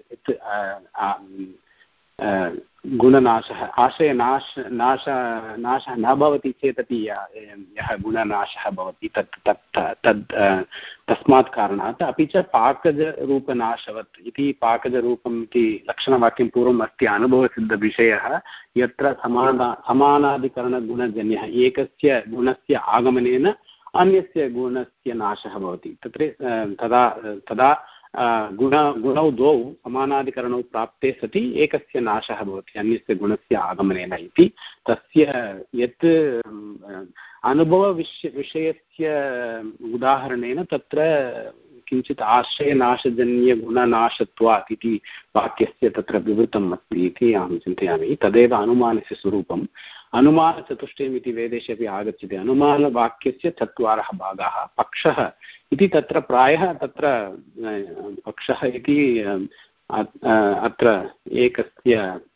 गुणनाशः आश्रयनाश नाश नाशः न भवति चेदपि यः गुणनाशः भवति तत् तत् तद् तस्मात् कारणात् अपि च पाकजरूपनाशवत् इति पाकजरूपम् इति लक्षणवाक्यं पूर्वम् अस्ति अनुभवसिद्धविषयः यत्र समाना समानाधिकरणगुणजन्यः एकस्य गुणस्य आगमनेन अन्यस्य गुणस्य नाशः भवति तत्र तदा तदा गुण गुणौ द्वौ समानाधिकरणौ प्राप्ते सति एकस्य नाशः भवति अन्यस्य गुणस्य आगमनेन इति तस्य यत् अनुभवविषय विषयस्य उदाहरणेन तत्र किञ्चित् आश्रयनाशजन्यगुणनाशत्वात् इति वाक्यस्य तत्र विवृतम् अस्ति इति अहं चिन्तयामि। तदेव अनुमानस्य स्वरूपम्। अनुमानचतुष्टयम् इति वेदेषु अपि आगच्छति। अनुमानवाक्यस्य चत्वारः भागाः पक्षः इति तत्र प्रायः तत्र पक्षः इति अत्र एकस्य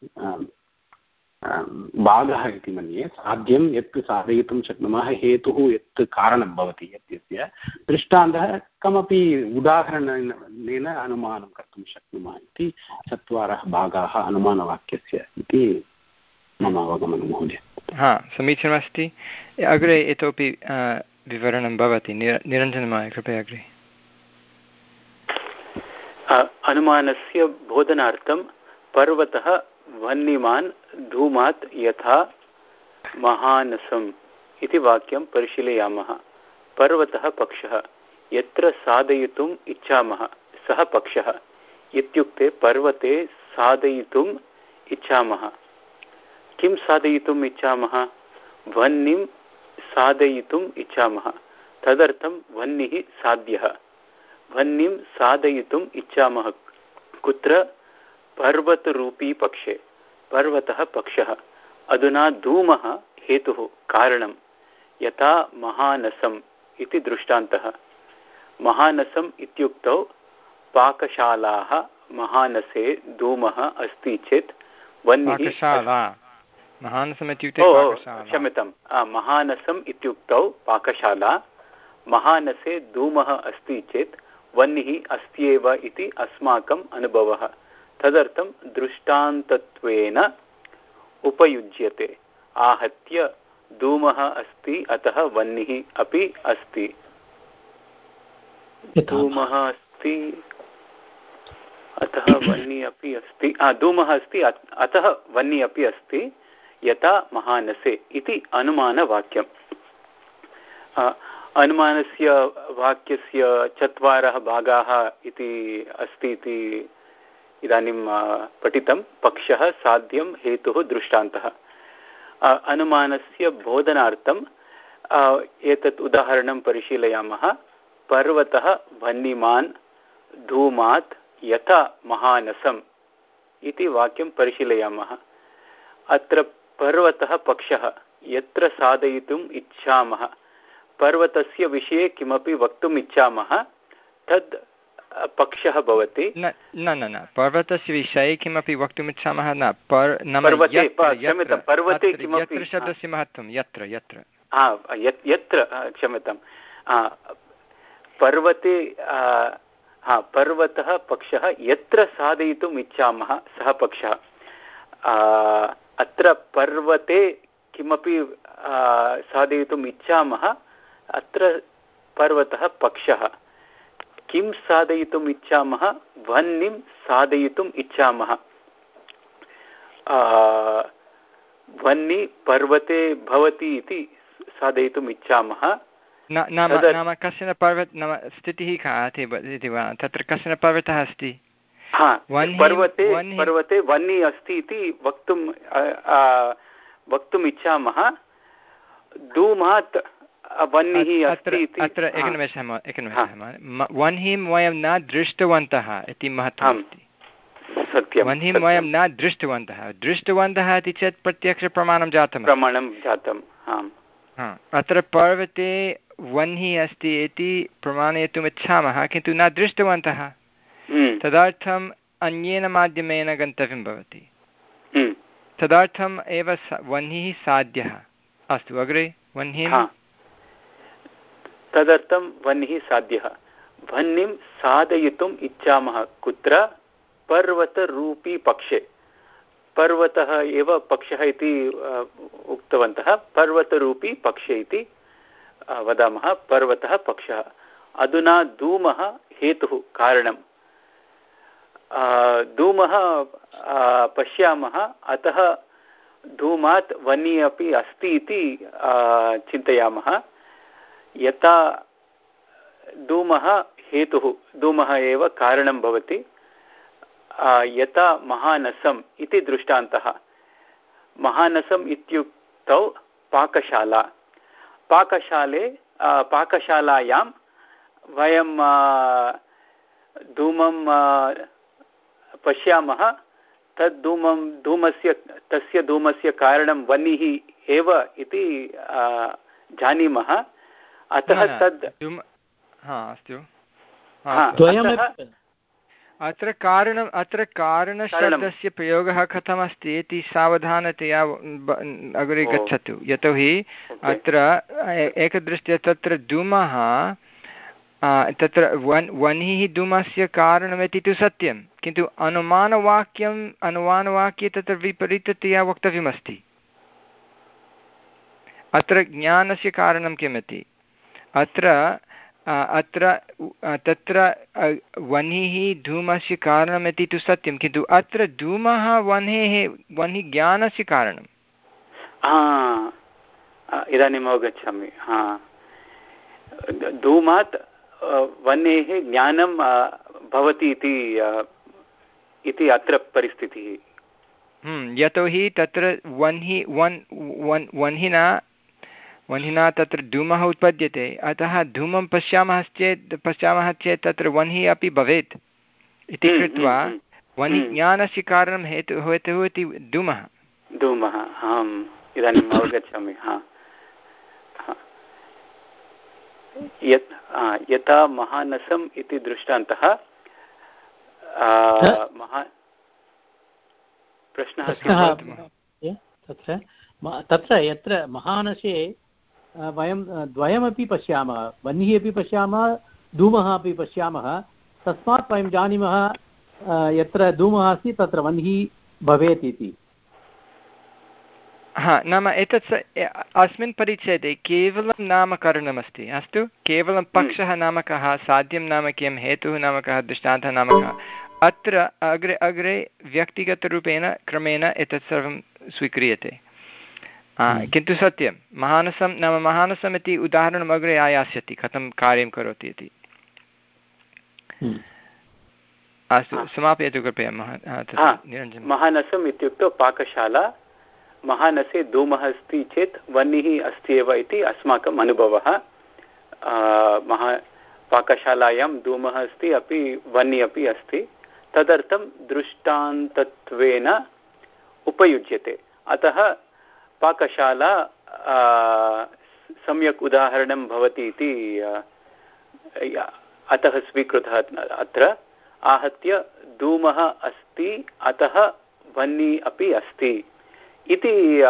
भागः इति मन्ये साध्यं यत् साधयितुं शक्नुमः हेतुः यत् कारणं भवति यत् यस्य दृष्टान्तः कमपि उदाहरणेन अनुमानं कर्तुं शक्नुमः इति चत्वारः भागाः अनुमानवाक्यस्य इति मम अवगमनं महोदय। हा समीचीनमस्ति। अग्रे इतोपि विवरणं भवति। निरञ्जनमहोदय कृपया अग्रे। अनुमानस्य बोधनार्थं पर्वतः वह्निमान् धूमात् यथा महानसम् इति वाक्यं परिशीलयामः। पर्वतः पक्षः यत्र साधयितुम् इच्छामः सः पक्षः इत्युक्ते पर्वते साधयितुम् इच्छामः। किं साधयितुम् इच्छामः? वह्निं साधयितुम् इच्छामः। तदर्थं वह्निः साध्यः। वह्निं साधयितुम् इच्छामः कुत्र? पर्वतरूपी पक्षे। पर्वतः पक्षः। अधुना धूमः हेतुः कारणं यथा महानसम् इति दृष्टान्तः। महानसम् इत्युक्तौ पाकशालाः महानसे धूमः अस्ति चेत् वह्निः क्षम्यतां महानसम् इत्युक्तौ पाकशाला महानसे धूमः अस्ति चेत् वह्निः अस्त्येव इति अस्माकम् अनुभवः। तदर्थं दृष्टान्तत्वेन उपयुज्यते। आहत्य धूमः अस्ति अतः वह्निः अपि अस्ति। धूमः अस्ति अतः वह्निः अपि अस्ति धूमः अस्ति अतः वह्निः अपि अस्ति यथा महानसे इति अनुमानवाक्यम्। अनुमानस्य वाक्यस्य चत्वारः भागाः इति अस्ति इति इदानीं पठितं। पक्षः साध्यं हेतुः दृष्टान्तः। अनुमानस्य बोधनार्थं एतत् उदाहरणं परिशीलयामः। पर्वतः वह्निमान् धूमात् यथा महानसम् इति वाक्यं परिशीलयामः। अत्र पर्वतः पक्षः यत्र साधयितुम् इच्छामः। पर्वतस्य विषये किमपि वक्तुम् इच्छामः तद् पक्षः भवति। न न न पर्वतस्य विषये किमपि वक्तुम् इच्छामः न पर्वते क्षम्यतां पर्वते किमपि शब्दस्य महत्त्वं यत्र यत्र यत्र क्षम्यतां पर्वते हा पर्वतः पक्षः यत्र साधयितुम् इच्छामः सः पक्षः। अत्र पर्वते किमपि साधयितुम् इच्छामः अत्र पर्वतः पक्षः किं साधयितुम् इच्छामः वह्निं साधयितुम् इच्छामः वह्नि पर्वते भवति इति साधयितुम् इच्छामः नाम कश्चन पर्वत नाम स्थितिः का इति वा तत्र कश्चन पर्वतः अस्ति पर्वते पर्वते वह्नि अस्ति इति वक्तुं वक्तुम् इच्छामः धूमात् वह्निः अस्ति इति अत्र एकनिमेषः एकनिमेषः वह्निं वयं न दृष्टवन्तः इति महत्त्वम् अस्ति सत्यं वह्निं वयं न दृष्टवन्तः दृष्टवन्तः इति चेत् प्रत्यक्षप्रमाणं जातं प्रमाणं जातम् आम् अत्र पर्वते वह्निः अस्ति इति प्रमाणयितुम् इच्छामः किन्तु न दृष्टवन्तः तदर्थम् अन्येन माध्यमेन गन्तव्यं भवति तदर्थम् एव वह्निः साध्यः अस्तु अग्रे वह्निः तदर्थं वह्निः साध्यः वह्निं साधयितुम् इच्छामः कुत्र पर्वतरूपी पक्षे पर्वतः एव पक्षः इति उक्तवन्तः पर्वतरूपी पक्षे इति वदामः पर्वतः पक्षः अधुना धूमः हेतुः कारणं धूमः पश्यामः अतः धूमात् वह्निः अपि अस्ति इति चिन्तयामः यथा धूमः हेतुः धूमः एव कारणं भवति यथा महानसम् इति दृष्टान्तः महानसम् इत्युक्तौ पाकशाला पाकशाले पाकशालायां वयं धूमं पश्यामः तद् धूमं धूमस्य तस्य धूमस्य कारणं वह्निः एव इति जानीमः अतः तद् अस्तु अत्र कारणम् अत्र कारणशब्दस्य प्रयोगः कथमस्ति इति सावधानतया अग्रे गच्छतु यतोहि अत्र एकदृष्ट्या तत्र धूमः तत्र वन् वह्निः धूमस्य कारणमिति तु सत्यं किन्तु अनुमानवाक्यम् अनुमानवाक्ये तत्र विपरीततया वक्तव्यमस्ति अत्र ज्ञानस्य कारणं किमिति अत्र अत्र तत्र वह्निः धूमस्य कारणमिति तु सत्यं किन्तु अत्र धूमः वह्नेः वह्निः ज्ञानस्य कारणम् इदानीम् अवगच्छामि हा धूमात् वह्नेः ज्ञानं भवति इति इति अत्र परिस्थितिः यतोहि तत्र वह्निः वन् वन् वह्निना वह्निना तत्र धूमः उत्पद्यते अतः धूमं पश्यामः चेत् पश्यामः चेत् तत्र वह्निः अपि भवेत् इति कृत्वा वह्निः ज्ञानस्य कारणं हेतुः हेतुः इति धूमः धूमः आम् इदानीम् अवगच्छामि हा यथा महानसम् इति दृष्टान्तः महा प्रश्नः तत्र तत्र यत्र महानसे वयं द्वयमपि पश्यामः वह्निः अपि पश्यामः धूमः अपि पश्यामः तस्मात् वयं जानीमः यत्र धूमः अस्ति तत्र वह्निः भवेत् इति हा नाम एतत् अस्मिन् परिच्छेदे केवलं नामकरणमस्ति अस्तु केवलं पक्षः नाम कः साध्यं नाम किं हेतुः नाम कः दृष्टान्तः नाम कः अत्र अग्रे अग्रे व्यक्तिगतरूपेण क्रमेण एतत् सर्वं स्वीक्रियते किन्तु सत्यं महानसं नाम महानसम् इति उदाहरणम् अग्रे आयास्यति कथं कार्यं करोति इति अस्तु समापयतु कृपया महानसम् इत्युक्तौ पाकशाला महानसे धूमः अस्ति चेत् वह्निः अस्ति एव इति अस्माकम् अनुभवः महा पाकशालायां धूमः अस्ति अपि वह्निः अपि अस्ति तदर्थं दृष्टान्तत्वेन उपयुज्यते अतः पाकशाला सम्यक् उदाहरणं भवति इति अतः स्वीकृतः अत्र आहत्य धूमः अस्ति अतः वह्निः अपि अस्ति इति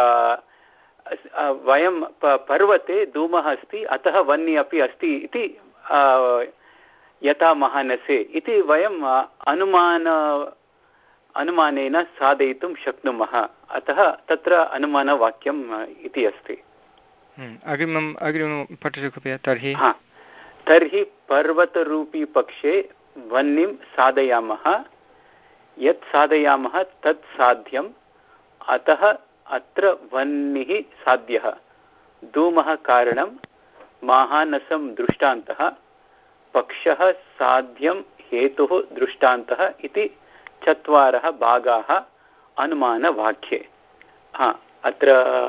वयं पर्वते धूमः अस्ति अतः वह्निः अपि अस्ति इति यथा महानसे इति वयम् अनुमान अनुमानेन साधयितुं शक्नुमः, अतः तत्र अनुमानवाक्यम् इति अस्ति। अग्रिमम् अग्रिमं पठतु कृपया। तर्हि हा तर्हि पर्वतरूपीपक्षे वह्निं साधयामः, यत् साधयामः तत् साध्यम्, अतः अत्र वह्निः साध्यः। धूमः कारणं, महानसं दृष्टान्तः, पक्षः साध्यं हेतुः दृष्टान्तः इति चत्वारः भागाः अनुमानवाक्ये। हा अत्र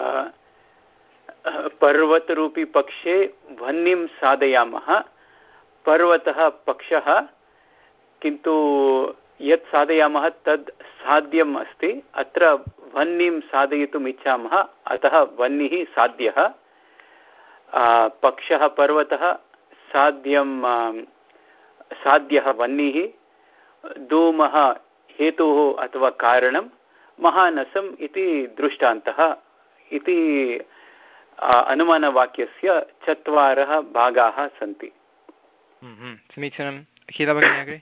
पर्वतरूपी पक्षे वह्निं साधयामः। पर्वतः पक्षः, किन्तु यत् साधयामः तद् साध्यम् अस्ति। अत्र वह्निं साधयितुम् इच्छामः, अतः वह्निः साध्यः। पक्षः पर्वतः, साध्यं साध्यः वह्निः, धूमः हेतुः अथवा कारणं, महानसम् इति दृष्टान्तः इति अनुमानवाक्यस्य चत्वारः भागाः सन्ति। समीचीनम्। अखिला भगिनी अग्रे।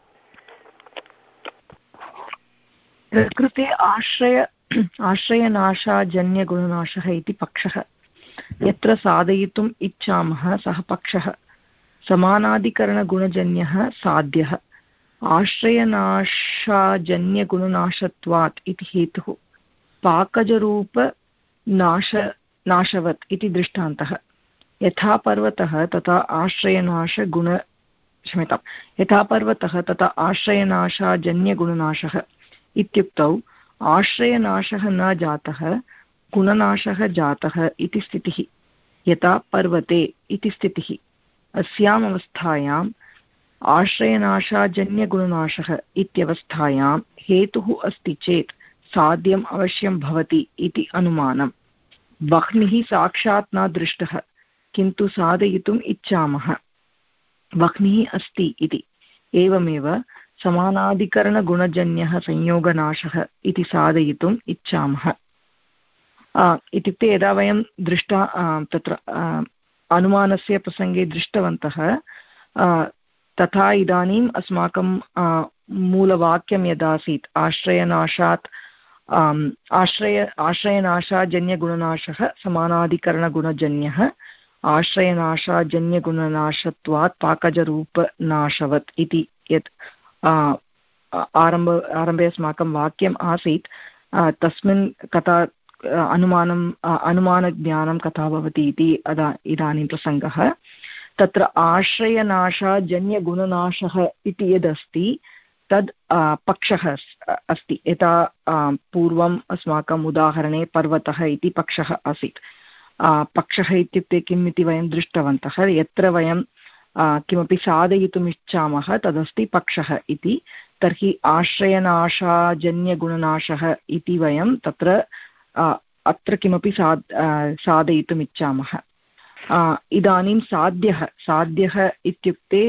कृते आश्रय आश्रयनाशाजन्यगुणनाशः इति पक्षः यत्र साधयितुम् इच्छामः सः पक्षः समानाधिकरणगुणजन्यः साध्यः। आश्रयनाशाजन्यगुणनाशत्वात् इति हेतुः पाकजरूपनाश नाशवत् इति दृष्टान्तः। यथा पर्वतः तथा आश्रयनाशगुण क्षम्यतां यथा पर्वतः तथा आश्रयनाशाजन्यगुणनाशः इत्युक्तौ आश्रयनाशः न जातः, गुणनाशः जातः इति स्थितिः। यथा पर्वते इति स्थितिः। अस्याम् अवस्थायाम् आश्रयनाशाजन्यगुणनाशः इत्यवस्थायां हेतुः अस्ति चेत् साध्यम् अवश्यं भवति इति अनुमानम्। वह्निः साक्षात् न दृष्टः, किन्तु साधयितुम् इच्छामः। वह्निः अस्ति इति। एवमेव समानाधिकरणगुणजन्यः संयोगनाशः इति साधयितुम् इच्छामः। इत्युक्ते यदा वयं दृष्टा तत्र अनुमानस्य प्रसङ्गे दृष्टवन्तः, तथा इदानीम् अस्माकं मूलवाक्यं यदासीत् आश्रयनाशात् आश्रय आश्रयनाशाजन्यगुणनाशः समानाधिकरणगुणजन्यः, आश्रयनाशाजन्यगुणनाशत्वात् पाकजरूपनाशवत् इति यत् आरम्भ आरम्भे अस्माकं वाक्यम् आसीत्, तस्मिन् कथा अनुमानम् अनुमानज्ञानं कथा भवति इति अदा इदानीं प्रसङ्गः। तत्र आश्रयनाशाजन्यगुणनाशः इति यदस्ति तद् पक्षः अस्ति। यथा पूर्वम् अस्माकम् उदाहरणे पर्वतः इति पक्षः आसीत्। पक्षः इत्युक्ते किम् इति वयं दृष्टवन्तः। यत्र वयं किमपि साधयितुम् इच्छामः तदस्ति पक्षः इति। तर्हि आश्रयनाशाजन्यगुणनाशः इति वयं तत्र अत्र किमपि साद् साधयितुम् इच्छामः। इदानीं साध्यः साध्यः इत्युक्ते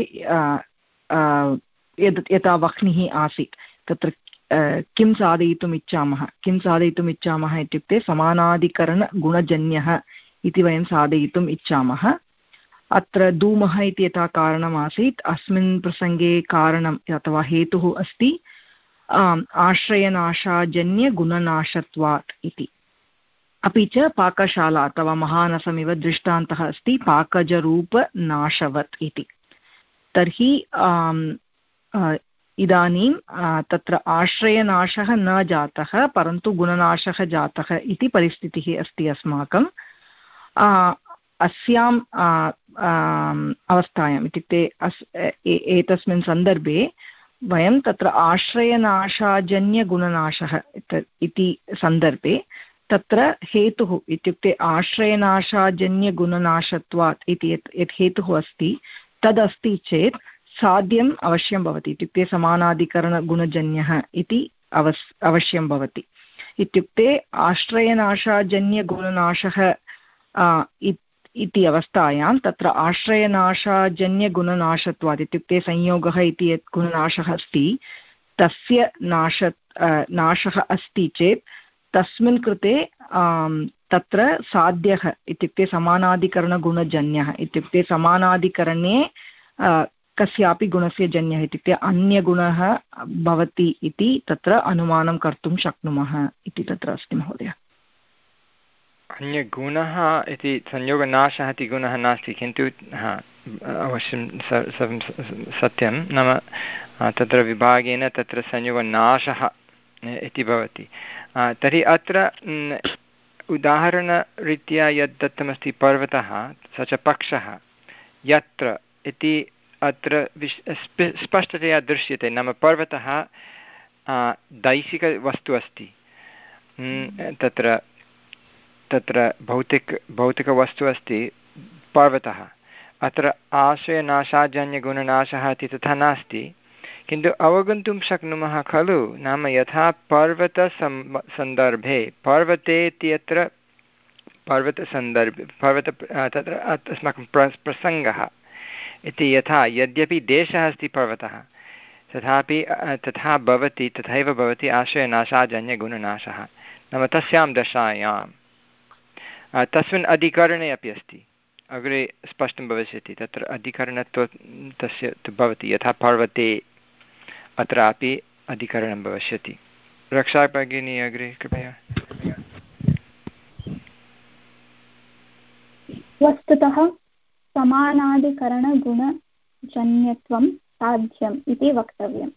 यद् यथा वह्निः आसीत् तत्र किं साधयितुम् इच्छामः किं साधयितुम् इच्छामः इत्युक्ते समानाधिकरणगुणजन्यः इति वयं साधयितुम् इच्छामः। अत्र धूमः इति यथा कारणमासीत्, अस्मिन् प्रसङ्गे कारणम् अथवा हेतुः अस्ति आश्रयनाशाजन्यगुणनाशत्वात् इति। अपि च पाकशाला अथवा महानसमिव दृष्टान्तः अस्ति पाकजरूपनाशवत् इति। तर्हि इदानीं तत्र आश्रयनाशः न जातः परन्तु गुणनाशः जातः इति परिस्थितिः अस्ति अस्माकं। अस्याम् अवस्थायाम् इत्युक्ते अस् एतस्मिन् सन्दर्भे वयं तत्र आश्रयनाशाजन्यगुणनाशः इति सन्दर्भे तत्र हेतुः इत्युक्ते आश्रयनाशाजन्यगुणनाशत्वात् इति यत् यत् हेतुः अस्ति तदस्ति चेत् साध्यम् अवश्यं भवति। इत्युक्ते समानाधिकरणगुणजन्यः इति अवस् अवश्यं भवति। इत्युक्ते आश्रयनाशाजन्यगुणनाशः इति अवस्थायां तत्र आश्रयनाशाजन्यगुणनाशत्वात् इत्युक्ते संयोगः इति यत् गुणनाशः अस्ति तस्य नाश नाशः अस्ति चेत् तस्मिन् कृते तत्र साध्यः इत्युक्ते समानाधिकरणगुणजन्यः इत्युक्ते समानाधिकरणे कस्यापि गुणस्य जन्यः इत्युक्ते अन्यगुणः भवति इति तत्र अनुमानं कर्तुं शक्नुमः इति तत्र अस्ति महोदय। अन्यगुणः इति संयोगनाशः इति गुणः नास्ति, किन्तु हा अवश्यं सत्यं, नाम तत्र विभागेन तत्र संयोगनाशः इति भवति। तर्हि अत्र उदाहरणरीत्या यद् दत्तमस्ति पर्वतः स च पक्षः यत्र इति अत्र विश् स्पष्टतया दृश्यते, नाम पर्वतः दैशिकवस्तु अस्ति, तत्र तत्र भौतिक भौतिकवस्तु अस्ति पर्वतः। अत्र आश्रयनाशाजन्यगुणनाशः इति तथा नास्ति, किन्तु अवगन्तुं शक्नुमः खलु, नाम यथा पर्वतसं सन्दर्भे पर्वते इत्यत्र पर्वतसन्दर्भे पर्वत तत्र अस्माकं प्र प्रसङ्गः इति यथा यद्यपि देशः अस्ति पर्वतः तथापि तथा भवति तथैव भवति आश्रयनाशाजन्यगुणनाशः, नाम तस्यां दशायां तस्मिन् अधिकरणे अपि अस्ति, अग्रे स्पष्टं भविष्यति, तत्र अधिकरणत्व तस्य तु भवति यथा पर्वते अत्रापि अधिकरणं भविष्यति। रक्षा भगिनी अग्रे कृपया। वस्तुतः समानाधिकरणगुणजन्यत्वं साध्यम् इति वक्तव्यम्।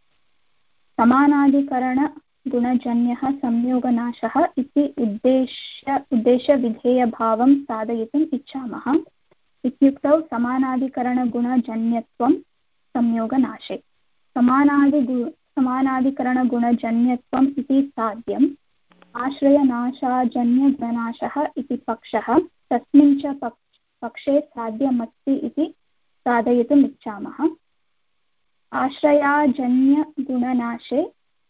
समानाधिकरणगुणजन्यः संयोगनाशः इति उद्देश्य उद्देश्यविधेयभावं साधयितुम् इच्छामः इत्युक्तौ समानाधिकरणगुणजन्यत्वं संयोगनाशे। समानादिगु समानाधिकरणगुणजन्यत्वम् इति साध्यम् आश्रयनाशाजन्यगुणनाशः इति पक्षः तस्मिन् च पक्षे साध्यमस्ति इति साधयितुम् इच्छामः। आश्रयाजन्यगुणनाशे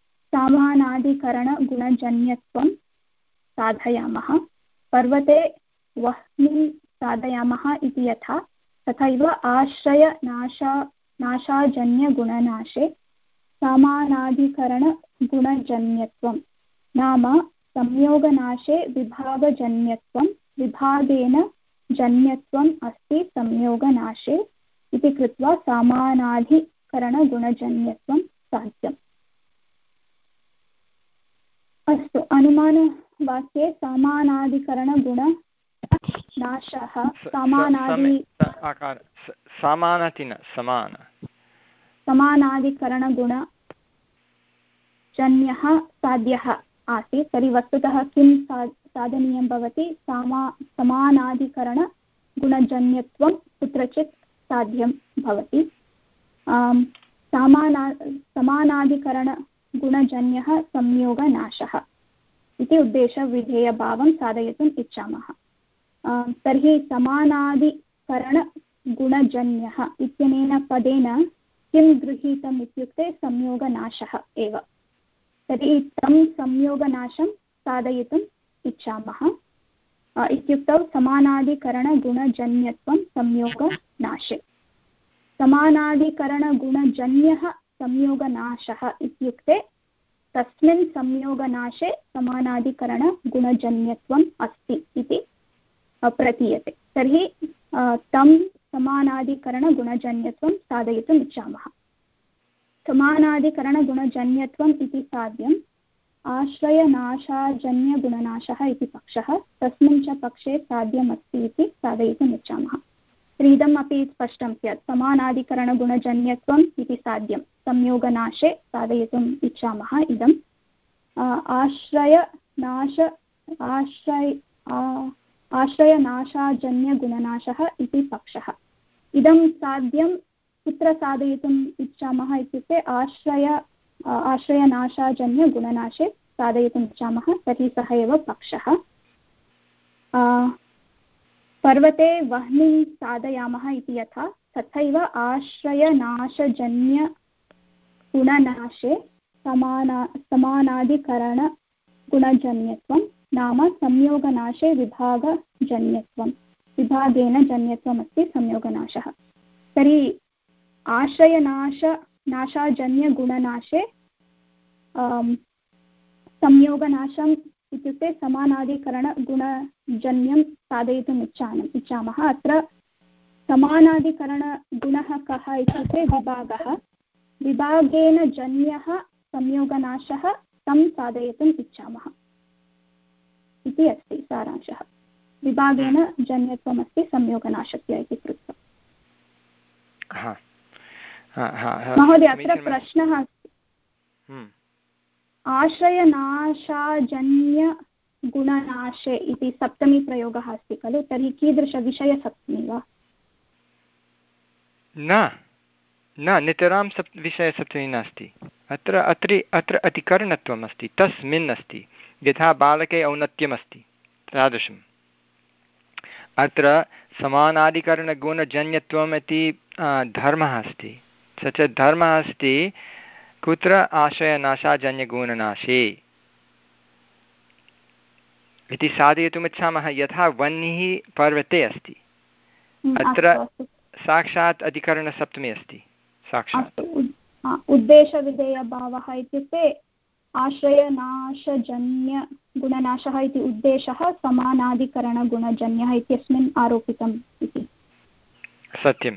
समानाधिकरणगुणजन्यत्वं साधयामः, पर्वते वह्निं साधयामः इति यथा तथैव आश्रयनाशा नाशाजन्यगुणनाशे समानाधिकरणगुणजन्यत्वं नाम संयोगनाशे विभागजन्यत्वं विभागेन जन्यत्वम् अस्ति संयोगनाशे इति कृत्वा समानाधिकरणगुणजन्यत्वं साध्यम्। अस्तु, अनुमानवाक्ये समानाधिकरणगुणनाशः समानादि समानाति न समान समानाधिकरणगुणजन्यः साध्यः आसीत्, तर्हि वस्तुतः किं सा साधनीयं भवति? सामा समानाधिकरणगुणजन्यत्वं कुत्रचित् साध्यं भवति। समाना समानाधिकरणगुणजन्यः संयोगनाशः इति उद्देशविधेयभावं साधयितुम् इच्छामः। तर्हि समानाधिकरणगुणजन्यः इत्यनेन पदेन किं गृहीतम् इत्युक्ते संयोगनाशः एव। तर्हि तं संयोगनाशं साधयितुम् इच्छामः इत्युक्तौ समानाधिकरणगुणजन्यत्वं संयोगनाशे। समानाधिकरणगुणजन्यः संयोगनाशः इत्युक्ते तस्मिन् संयोगनाशे समानाधिकरणगुणजन्यत्वम् अस्ति इति प्रतीयते। तर्हि तं समानाधिकरणगुणजन्यत्वं साधयितुम् इच्छामः। समानाधिकरणगुणजन्यत्वम् इति साध्यम् आश्रयनाशाजन्यगुणनाशः इति पक्षः तस्मिन् च पक्षे साध्यमस्ति इति साधयितुम् इच्छामः। इदम् अपि स्पष्टं स्यात्, समानाधिकरणगुणजन्यत्वम् इति साध्यं संयोगनाशे साधयितुम् इच्छामः। इदम् आश्रयनाश आश्रय आश्रयनाशाजन्यगुणनाशः इति पक्षः। इदं साध्यं कुत्र साधयितुम् इच्छामः इत्युक्ते आश्रय आश्रयनाशाजन्यगुणनाशे साधयितुम् इच्छामः, तर्हि सः एव पक्षः। पर्वते वह्निं साधयामः इति यथा तथैव आश्रयनाशजन्यगुणनाशे समाना समानाधिकरणगुणजन्यत्वं नाम संयोगनाशे विभागजन्यत्वं विभागेन जन्यत्वमस्ति संयोगनाशः। तर्हि आश्रयनाश नाशाजन्यगुणनाशे संयोगनाशम् इत्युक्ते समानाधिकरणगुणजन्यं साधयितुम् इच्छामः इच्छामः अत्र समानाधिकरणगुणः कः इत्युक्ते विभागः विभागेन जन्यः संयोगनाशः तं साधयितुम् इच्छामः इति अस्ति सारांशः विभागेन जन्यत्वमस्ति संयोगनाशस्य इति कृत्वा महोदय अत्र प्रश्नः अस्ति आश्रयनाशाजन्यगुणनाशे इति सप्तमी प्रयोगः अस्ति खलु तर्हि कीदृशविषयसप्तमी वा न न नितरां सप् विषयसप्तमी नास्ति अत्र अत्र अत्र अतिकरणत्वम् अस्ति तस्मिन् अस्ति यथा बालके औन्नत्यमस्ति तादृशम् अत्र समानाधिकरणगुणजन्यत्वम् इति धर्मः अस्ति स च धर्मः अस्ति कुत्र आश्रयनाशाजन्यगुणनाशे इति साधयितुमिच्छामः यथा वह्निः पर्वते अस्ति अत्र साक्षात् अधिकरणसप्तमी अस्ति साक्षात् उद्देशविधेयभावः इत्युक्ते आश्रयनाशजन्यगुणनाशः इति उद्देशः समानाधिकरणगुणजन्यः इत्यस्मिन् आरोपितम् इति सत्यं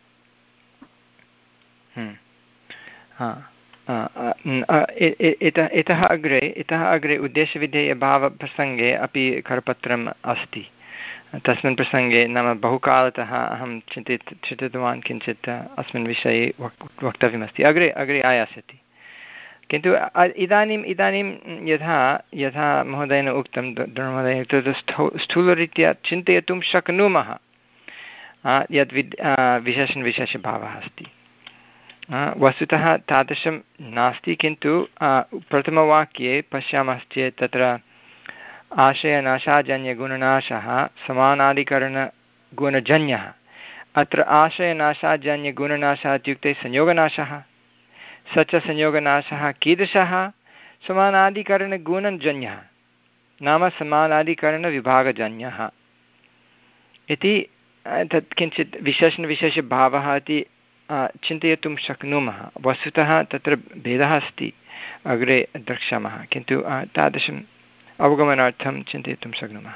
इतः अग्रे इतः अग्रे उद्देशविधेयभावप्रसङ्गे अपि करपत्रम् अस्ति तस्मिन् प्रसङ्गे नाम बहुकालतः अहं चिन्तित चिन्तितवान् किञ्चित् अस्मिन् विषये वक् वक्तव्यमस्ति अग्रे अग्रे आयास्यति किन्तु इदानीम् इदानीं यथा यथा महोदयेन उक्तं महोदयेन तत् स्थूलरीत्या चिन्तयितुं शक्नुमः यद् विद् विशेषणविशेषभावः अस्ति वस्तुतः तादृशं नास्ति किन्तु प्रथमवाक्ये पश्यामश्चेत् तत्र आशयनाशाजन्यगुणनाशः समानाधिकरणगुणजन्यः अत्र आशयनाशाजन्यगुणनाशः इत्युक्ते संयोगनाशः स च संयोगनाशः कीदृशः समानाधिकरणगुणजन्यः नाम समानाधिकरणविभागजन्यः इति तत् किञ्चित् विशेषणविशेषभावः इति चिन्तयितुं शक्नुमः वस्तुतः तत्र भेदः अस्ति अग्रे द्रक्ष्यामः किन्तु तादृशम् अवगमनार्थं चिन्तयितुं शक्नुमः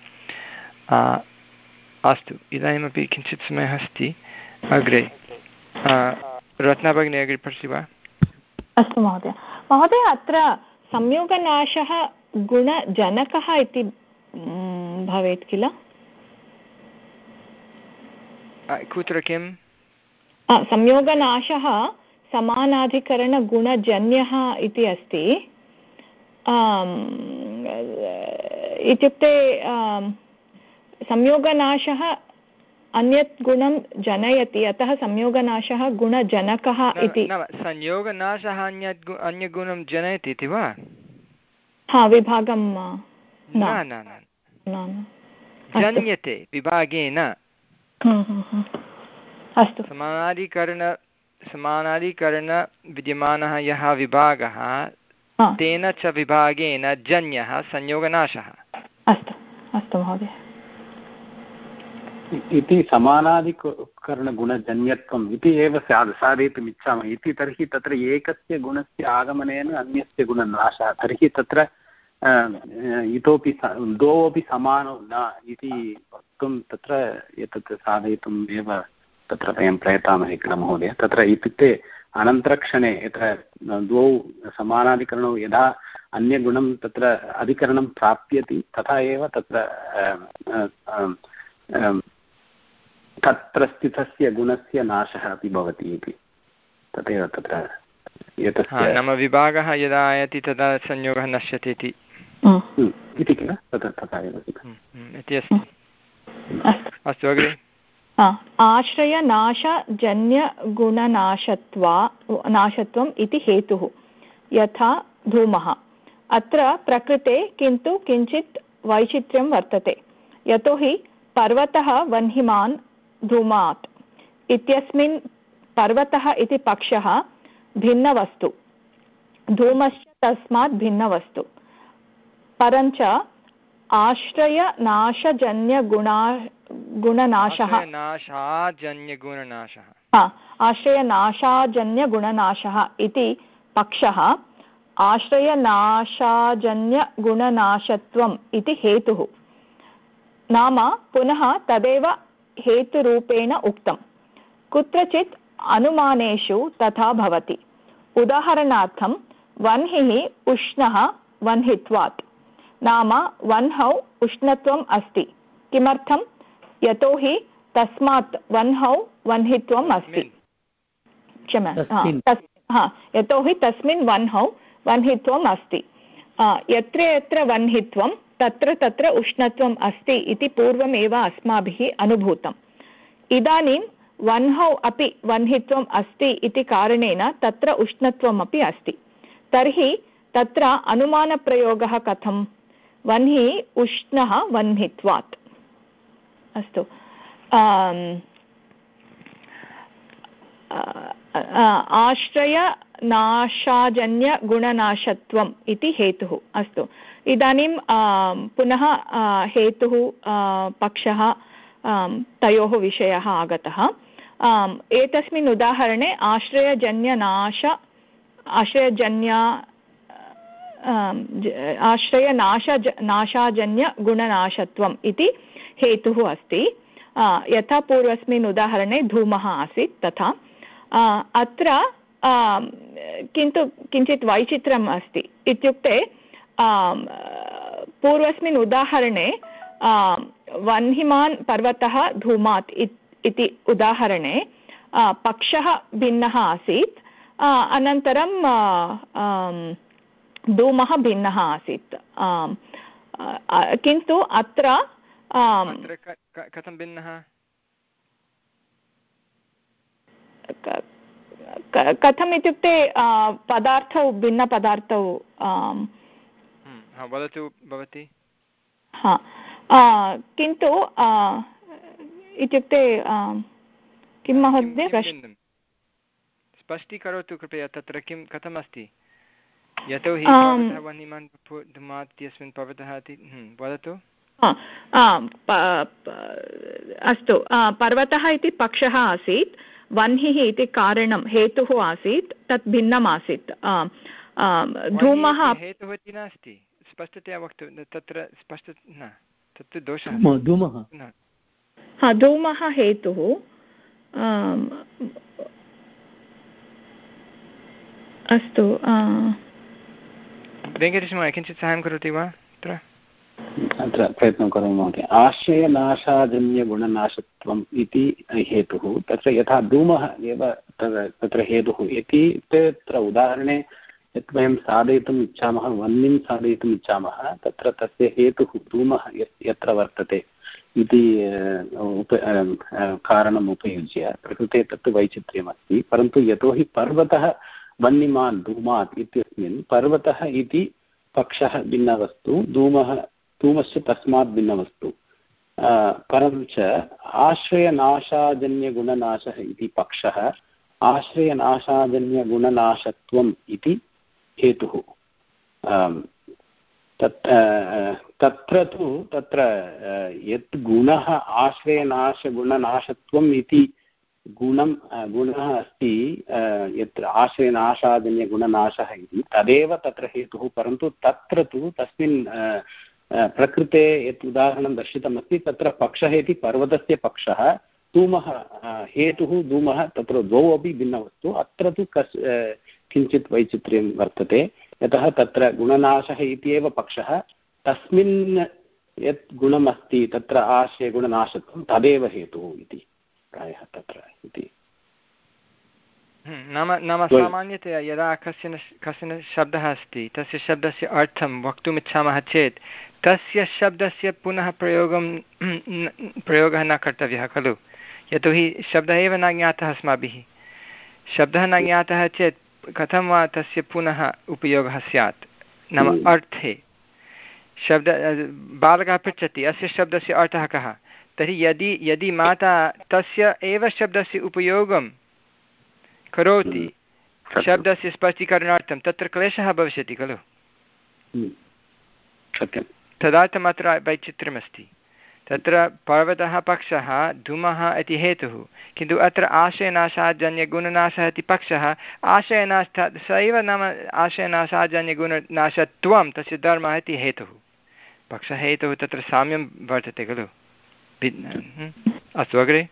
अस्तु इदानीमपि किञ्चित् समयः अस्ति अग्रे रत्नाभगिनी अग्रे पठति वा अस्तु महोदय महोदय अत्र संयोगनाशः गुणजनकः इति भवेत् किल कुत्र किं संयोगनाशः समानाधिकरणगुणजन्यः इति अस्ति इत्युक्ते संयोगनाशः अन्यत् गुणं जनयति अतः संयोगनाशः गुणजनकः इति संयोगनाशः अन्यत् अन्यगुणं जनयति इति वा हा विभागं न न जन्यते विभागेन अस्तु समानाधिकरण समानाधिकरण विद्यमानः यः विभागः तेन च विभागेन जन्यः संयोगनाशः अस्तु अस्तु महोदय इति समानाधिकरणगुणजन्यत्वम् इति एव साधयितुम् इच्छामः इति तर्हि तत्र एकस्य गुणस्य आगमनेन अन्यस्य गुणनाशः तर्हि तत्र इतोपि द्वौ अपि समानौ न इति वक्तुं तत्र एतत् साधयितुम् एव तत्र वयं प्रयतामहे किल महोदय तत्र इत्युक्ते अनन्तरक्षणे यत्र द्वौ समानाधिकरणौ यदा अन्यगुणं तत्र अधिकरणं प्राप्यति तथा एव तत्र तत्र स्थितस्य गुणस्य नाशः अपि भवति इति तदेव तत्र एतस्य नाम विभागः यदा आयाति तदा संयोगः नश्यति इति इति किल तत्र तथा एव इति अस्ति अस्तु अग्रे आश्रयनाशजन्यगुणनाशत्वा नाशत्वम् इति हेतुः यथा धूमः अत्र प्रकृते किन्तु किञ्चित् वैचित्र्यं वर्तते यतोहि पर्वतः वह्निमान् धूमात् इत्यस्मिन् पर्वतः इति पक्षः भिन्नवस्तु धूमश्च तस्मात् भिन्नवस्तु परञ्च आश्रयनाशजन्यगुणा गुणनाशः आश्रयनाशाजन्यगुणनाशः आश्रयनाशाजन्यगुणनाशः इति पक्षः आश्रयनाशाजन्यगुणनाशत्वम् इति हेतुः नाम पुनः तदेव हेतुरूपेण उक्तं, कुत्रचित् अनुमानेषु तथा भवति। उदाहरणार्थं वह्निः उष्णः वह्नित्वात्, नाम वह्नौ उष्णत्वम् अस्ति। किमर्थं? यतोहि तस्मात् वह्नौ वह्नित्वम् अस्ति। क्षमा हा यतोहि तस्मिन् वह्नौ वह्नित्वम् अस्ति। यत्र यत्र वह्नित्वं तत्र तत्र उष्णत्वम् अस्ति इति पूर्वमेव अस्माभिः अनुभूतम्। इदानीं वह्नौ अपि वह्नित्वम् अस्ति इति कारणेन तत्र उष्णत्वमपि अस्ति। तर्हि तत्र अनुमानप्रयोगः कथं? वह्निः उष्णः वह्नित्वात्। अस्तु, आश्रयनाशाजन्यगुणनाशत्वम् इति हेतुः। अस्तु, इदानीं पुनः हेतुः पक्षः तयोः विषयः आगतः। एतस्मिन् उदाहरणे आश्रयजन्यनाश आश्रयजन्य आश्रयनाश नाशाजन्यगुणनाशत्वम् इति हेतुः अस्ति। यथा पूर्वस्मिन् उदाहरणे धूमः आसीत् तथा अत्र किन्तु किञ्चित् वैचित्र्यम् अस्ति। इत्युक्ते पूर्वस्मिन् उदाहरणे वह्निमान् पर्वतः धूमात् इति उदाहरणे पक्षः भिन्नः आसीत्, अनन्तरं धूमः भिन्नः आसीत्। किन्तु अत्र कथं भिन्नः? कथम् इत्युक्ते पदार्थौ भिन्नपदार्थौ वदतु भवती। हा किन्तु इत्युक्ते किं महोदय स्पष्टीकरोतु कृपया, तत्र किं कथमस्ति? यतोहि वह्निमान् धूमात् इत्यस्मिन् पर्वतः इति वदतु। अस्तु, पर्वतः इति पक्षः आसीत्, वह्निः इति कारणं हेतुः आसीत्, तत् भिन्नम् आसीत्। धूमः हेतुः इति नास्ति, स्पष्टतया वक्तुं तत्र स्पष्ट न, तत्तु दोषः। धूमः हा धूमः हेतुः। अस्तु, वेङ्कटेशमहोदय किञ्चित् साहाय्यं करोति वा अत्र? अत्र प्रयत्नं करोमि महोदय। आश्रयनाशाजन्यगुणनाशत्वम् इति हेतुः, तत्र यथा धूमः एव तत्र हेतुः इति तत्र उदाहरणे यत् वयं साधयितुम् इच्छामः, वह्निं साधयितुम् इच्छामः, तत्र तस्य हेतुः धूमः यत्र वर्तते इति उप कारणम् उपयुज्य प्रकृते तत् वैचित्र्यमस्ति। परन्तु यतोहि पर्वतः वह्निमान् धूमात् इत्यस्मिन् पर्वतः इति पक्षः भिन्नवस्तु, धूमः धूमस्य तस्मात् भिन्नवस्तु, परञ्च आश्रयनाशाजन्यगुणनाशः इति पक्षः, आश्रयनाशाजन्यगुणनाशत्वम् इति हेतुः। तत् तत्र तु तत्र यत् गुणः आश्रयनाशगुणनाशत्वम् इति गुणं गुणः अस्ति, यत्र आश्रयनाशाजन्यगुणनाशः इति तदेव तत्र हेतुः। परन्तु तत्र तु तस्मिन् प्रकृते यत् उदाहरणं दर्शितमस्ति, तत्र पक्षः इति पर्वतस्य पक्षः, धूमः हेतुः धूमः, तत्र द्वौ अपि भिन्नवस्तु। अत्र तु कस् किञ्चित् वैचित्र्यं वर्तते, यतः तत्र गुणनाशः इत्येव पक्षः, तस्मिन् यत् गुणमस्ति तत्र आश्रयगुणनाशत्वं तदेव हेतुः इति प्रायः तत्र इति। नाम नाम सामान्यतया यदा कश्चन कश्चन शब्दः अस्ति, तस्य शब्दस्य अर्थं वक्तुमिच्छामः चेत् तस्य शब्दस्य पुनः प्रयोगं प्रयोगः न कर्तव्यः खलु, यतोहि शब्दः एव न ज्ञातः अस्माभिः। शब्दः न ज्ञातः चेत् कथं वा तस्य पुनः उपयोगः स्यात्? नाम अर्थे शब्द बालकः पृच्छति अस्य शब्दस्य अर्थः कः, तर्हि यदि यदि माता तस्य एव शब्दस्य उपयोगं करोति शब्दस्य स्पष्टीकरणार्थं, तत्र क्लेशः भविष्यति खलु। तदर्थम् अत्र वैचित्र्यमस्ति। तत्र पर्वतः पक्षः, धूमः इति हेतुः, किन्तु अत्र आशयनाशाजन्यगुणनाशः इति पक्षः। आशयनाश स एव नाम आशयनाशाजन्यगुणनाशत्वं तस्य धर्मः इति हेतुः, पक्षहेतुः, तत्र साम्यं वर्तते खलु। अस्तु अग्रे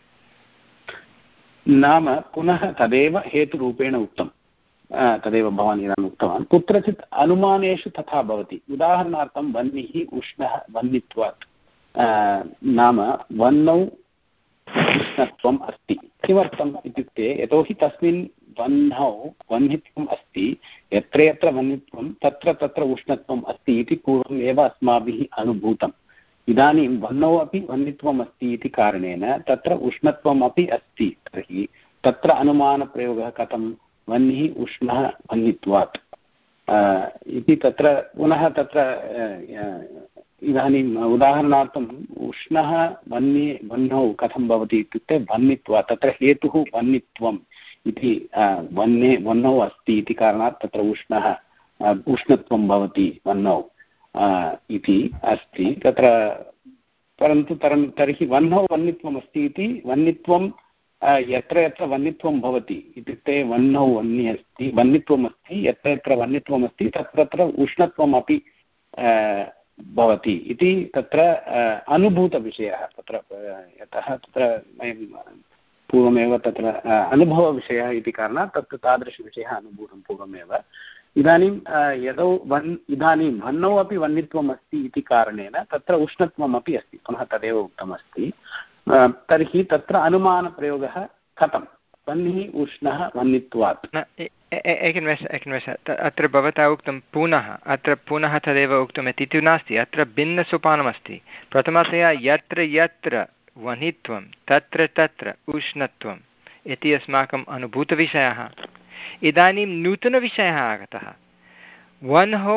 नाम पुनः तदेव हेतुरूपेण उक्तं तदेव भवान् इदानीम् उक्तवान् कुत्रचित् अनुमानेषु तथा भवति उदाहरणार्थं वह्निः उष्णः वह्नित्वात् नाम वह्नौ उष्णत्वम् अस्ति किमर्थम् इत्युक्ते यतोहि तस्मिन् वह्नौ वह्नित्वम् अस्ति यत्र यत्र वह्नित्वं तत्र तत्र उष्णत्वम् अस्ति इति पूर्वम् एव अस्माभिः अनुभूतम् इदानीं वह्नौ अपि वह्नित्वम् अस्ति इति कारणेन तत्र उष्णत्वम् अपि अस्ति तर्हि तत्र अनुमानप्रयोगः कथं वह्निः उष्णः वह्नित्वात् इति तत्र पुनः तत्र इदानीम् उदाहरणार्थम् उष्णः वह्नि वह्नौ कथं भवति इत्युक्ते वह्नित्वात् तत्र हेतुः वह्नित्वम् इति वह्ने वह्नौ अस्ति इति कारणात् तत्र उष्णः उष्णत्वं भवति वह्नौ इति अस्ति तत्र परन्तु तरं तर्हि वह्नौ वह्नित्वम् अस्ति इति वह्नित्वं यत्र यत्र वह्नित्वं भवति इत्युक्ते वह्नौ वह्नि अस्ति वह्नित्वम् अस्ति यत्र यत्र वह्नित्वम् अस्ति तत्र तत्र उष्णत्वम् अपि भवति इति तत्र अनुभूतविषयः तत्र यतः तत्र वयं पूर्वमेव तत्र अनुभवविषयः इति कारणात् तत्र तादृशविषयः अनुभूतं पूर्वमेव इदानीं यदौ वन् इदानीं वह्नौ अपि वह्नित्वम् अस्ति इति कारणेन तत्र उष्णत्वम् अपि अस्ति पुनः तदेव उक्तमस्ति तर्हि तत्र अनुमानप्रयोगः कथं वह्निः उष्णः वह्नित्वात् एकनिमेष एकनिमेष अत्र भवता उक्तं पुनः अत्र पुनः तदेव उक्तमिति तु नास्ति अत्र भिन्नसोपानमस्ति प्रथमतया यत्र यत्र वह्नित्वं तत्र तत्र उष्णत्वम् इति अस्माकम् अनुभूतविषयः इदानीं नूतनविषयः आगतः वह्नौ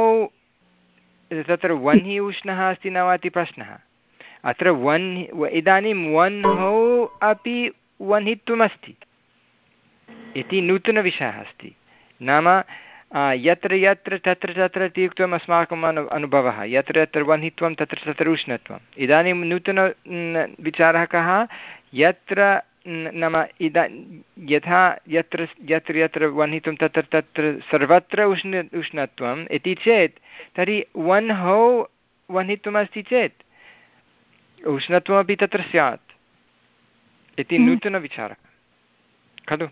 तत्र वह्निः उष्णः अस्ति न वा इति प्रश्नः अत्र वह्नि इदानीं वह्नौ अपि वह्नित्वमस्ति इति नूतनविषयः अस्ति नाम यत्र यत्र तत्र तत्र इति उक्तम् अस्माकम् अनु अनुभवः यत्र यत्र वह्नित्वं तत्र तत्र उष्णत्वम् इदानीं नूतन विचारः कः यत्र नाम इदा यथा यत्र यत्र यत्र वह्नित्वं तत्र तत्र सर्वत्र उष्ण उष्णत्वम् इति चेत् तर्हि वह्नौ वह्नित्वमस्ति चेत् उष्णत्वमपि तत्र स्यात् इति नूतनविचारः खलु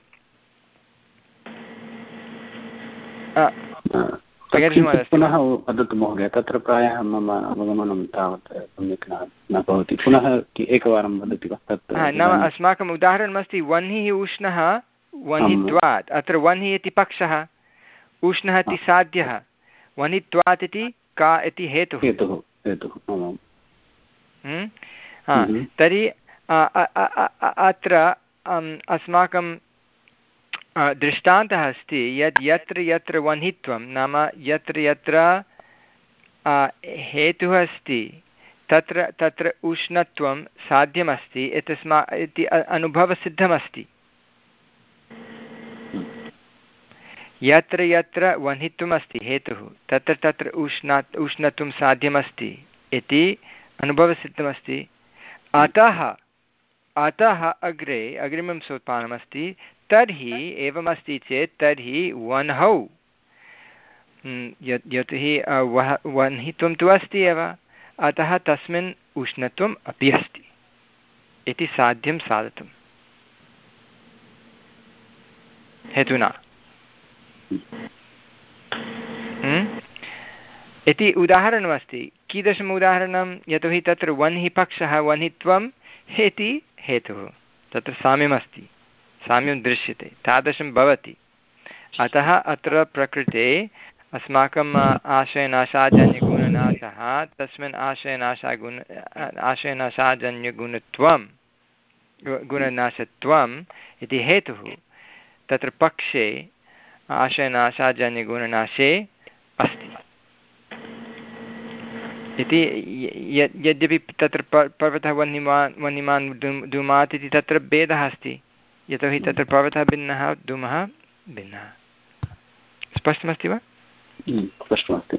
पुनः वदतु महोदय तत्र प्रायः मम अवगमनं तावत् सम्यक् न भवति पुनः एकवारं वदति वा तत् नाम अस्माकम् उदाहरणमस्ति वह्निः उष्णः वह्नित्वात् अत्र वह्निः इति पक्षः उष्णः इति साध्यः वह्नित्वात् इति का इति हेतुः हेतुः हेतुः तर्हि अत्र अस्माकं दृष्टान्तः अस्ति यद् यत्र यत्र वह्नित्वं नाम यत्र यत्र हेतुः अस्ति तत्र तत्र उष्णत्वं साध्यमस्ति इत्यस्मा इति अनुभवसिद्धमस्ति यत्र यत्र वह्नित्वम् अस्ति हेतुः तत्र तत्र उष्णा उष्णत्वं साध्यमस्ति इति अनुभवसिद्धमस्ति अतः अतः अग्रे अग्रिमं सोपानमस्ति तर्हि एवमस्ति चेत् तर्हि वह्नौ यतोहि वह वह्नित्वं तु अस्ति एव अतः तस्मिन् उष्णत्वम् अपि अस्ति इति साध्यं साधितम् हेतुना इति उदाहरणमस्ति कीदृशम् उदाहरणं यतोहि तत्र वह्निः पक्षः वह्नित्वम् इति हेतुः तत्र साम्यमस्ति साम्यं दृश्यते तादृशं भवति अतः अत्र प्रकृते अस्माकम् आशयनाशाजन्यगुणनाशः तस्मिन् आशयनाशागुण आशयनाशाजन्यगुणत्वं गुणनाशत्वम् इति हेतुः तत्र पक्षे आशयनाशाजन्यगुणनाशे अस्ति इति यद्यपि तत्र पर्वतः वह्निमान् वह्निमान् धूमात् इति तत्र भेदः अस्ति यतोहि तत्र पर्वतः भिन्नः धूमः भिन्नः स्पष्टमस्ति वा स्पष्टमस्ति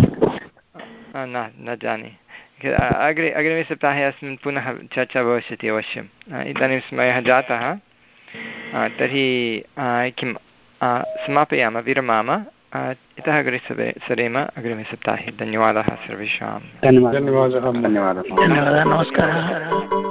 न न जाने अग्रे अग्रिमे सप्ताहे अस्मिन् पुनः चर्चा भविष्यति अवश्यम् इदानीं समयः जातः तर्हि किं समापयामः विरमाम इतः अग्रे सरेम अग्रिमे सप्ताहे धन्यवादः सर्वेषां धन्यवादः धन्यवादः नमस्कारः।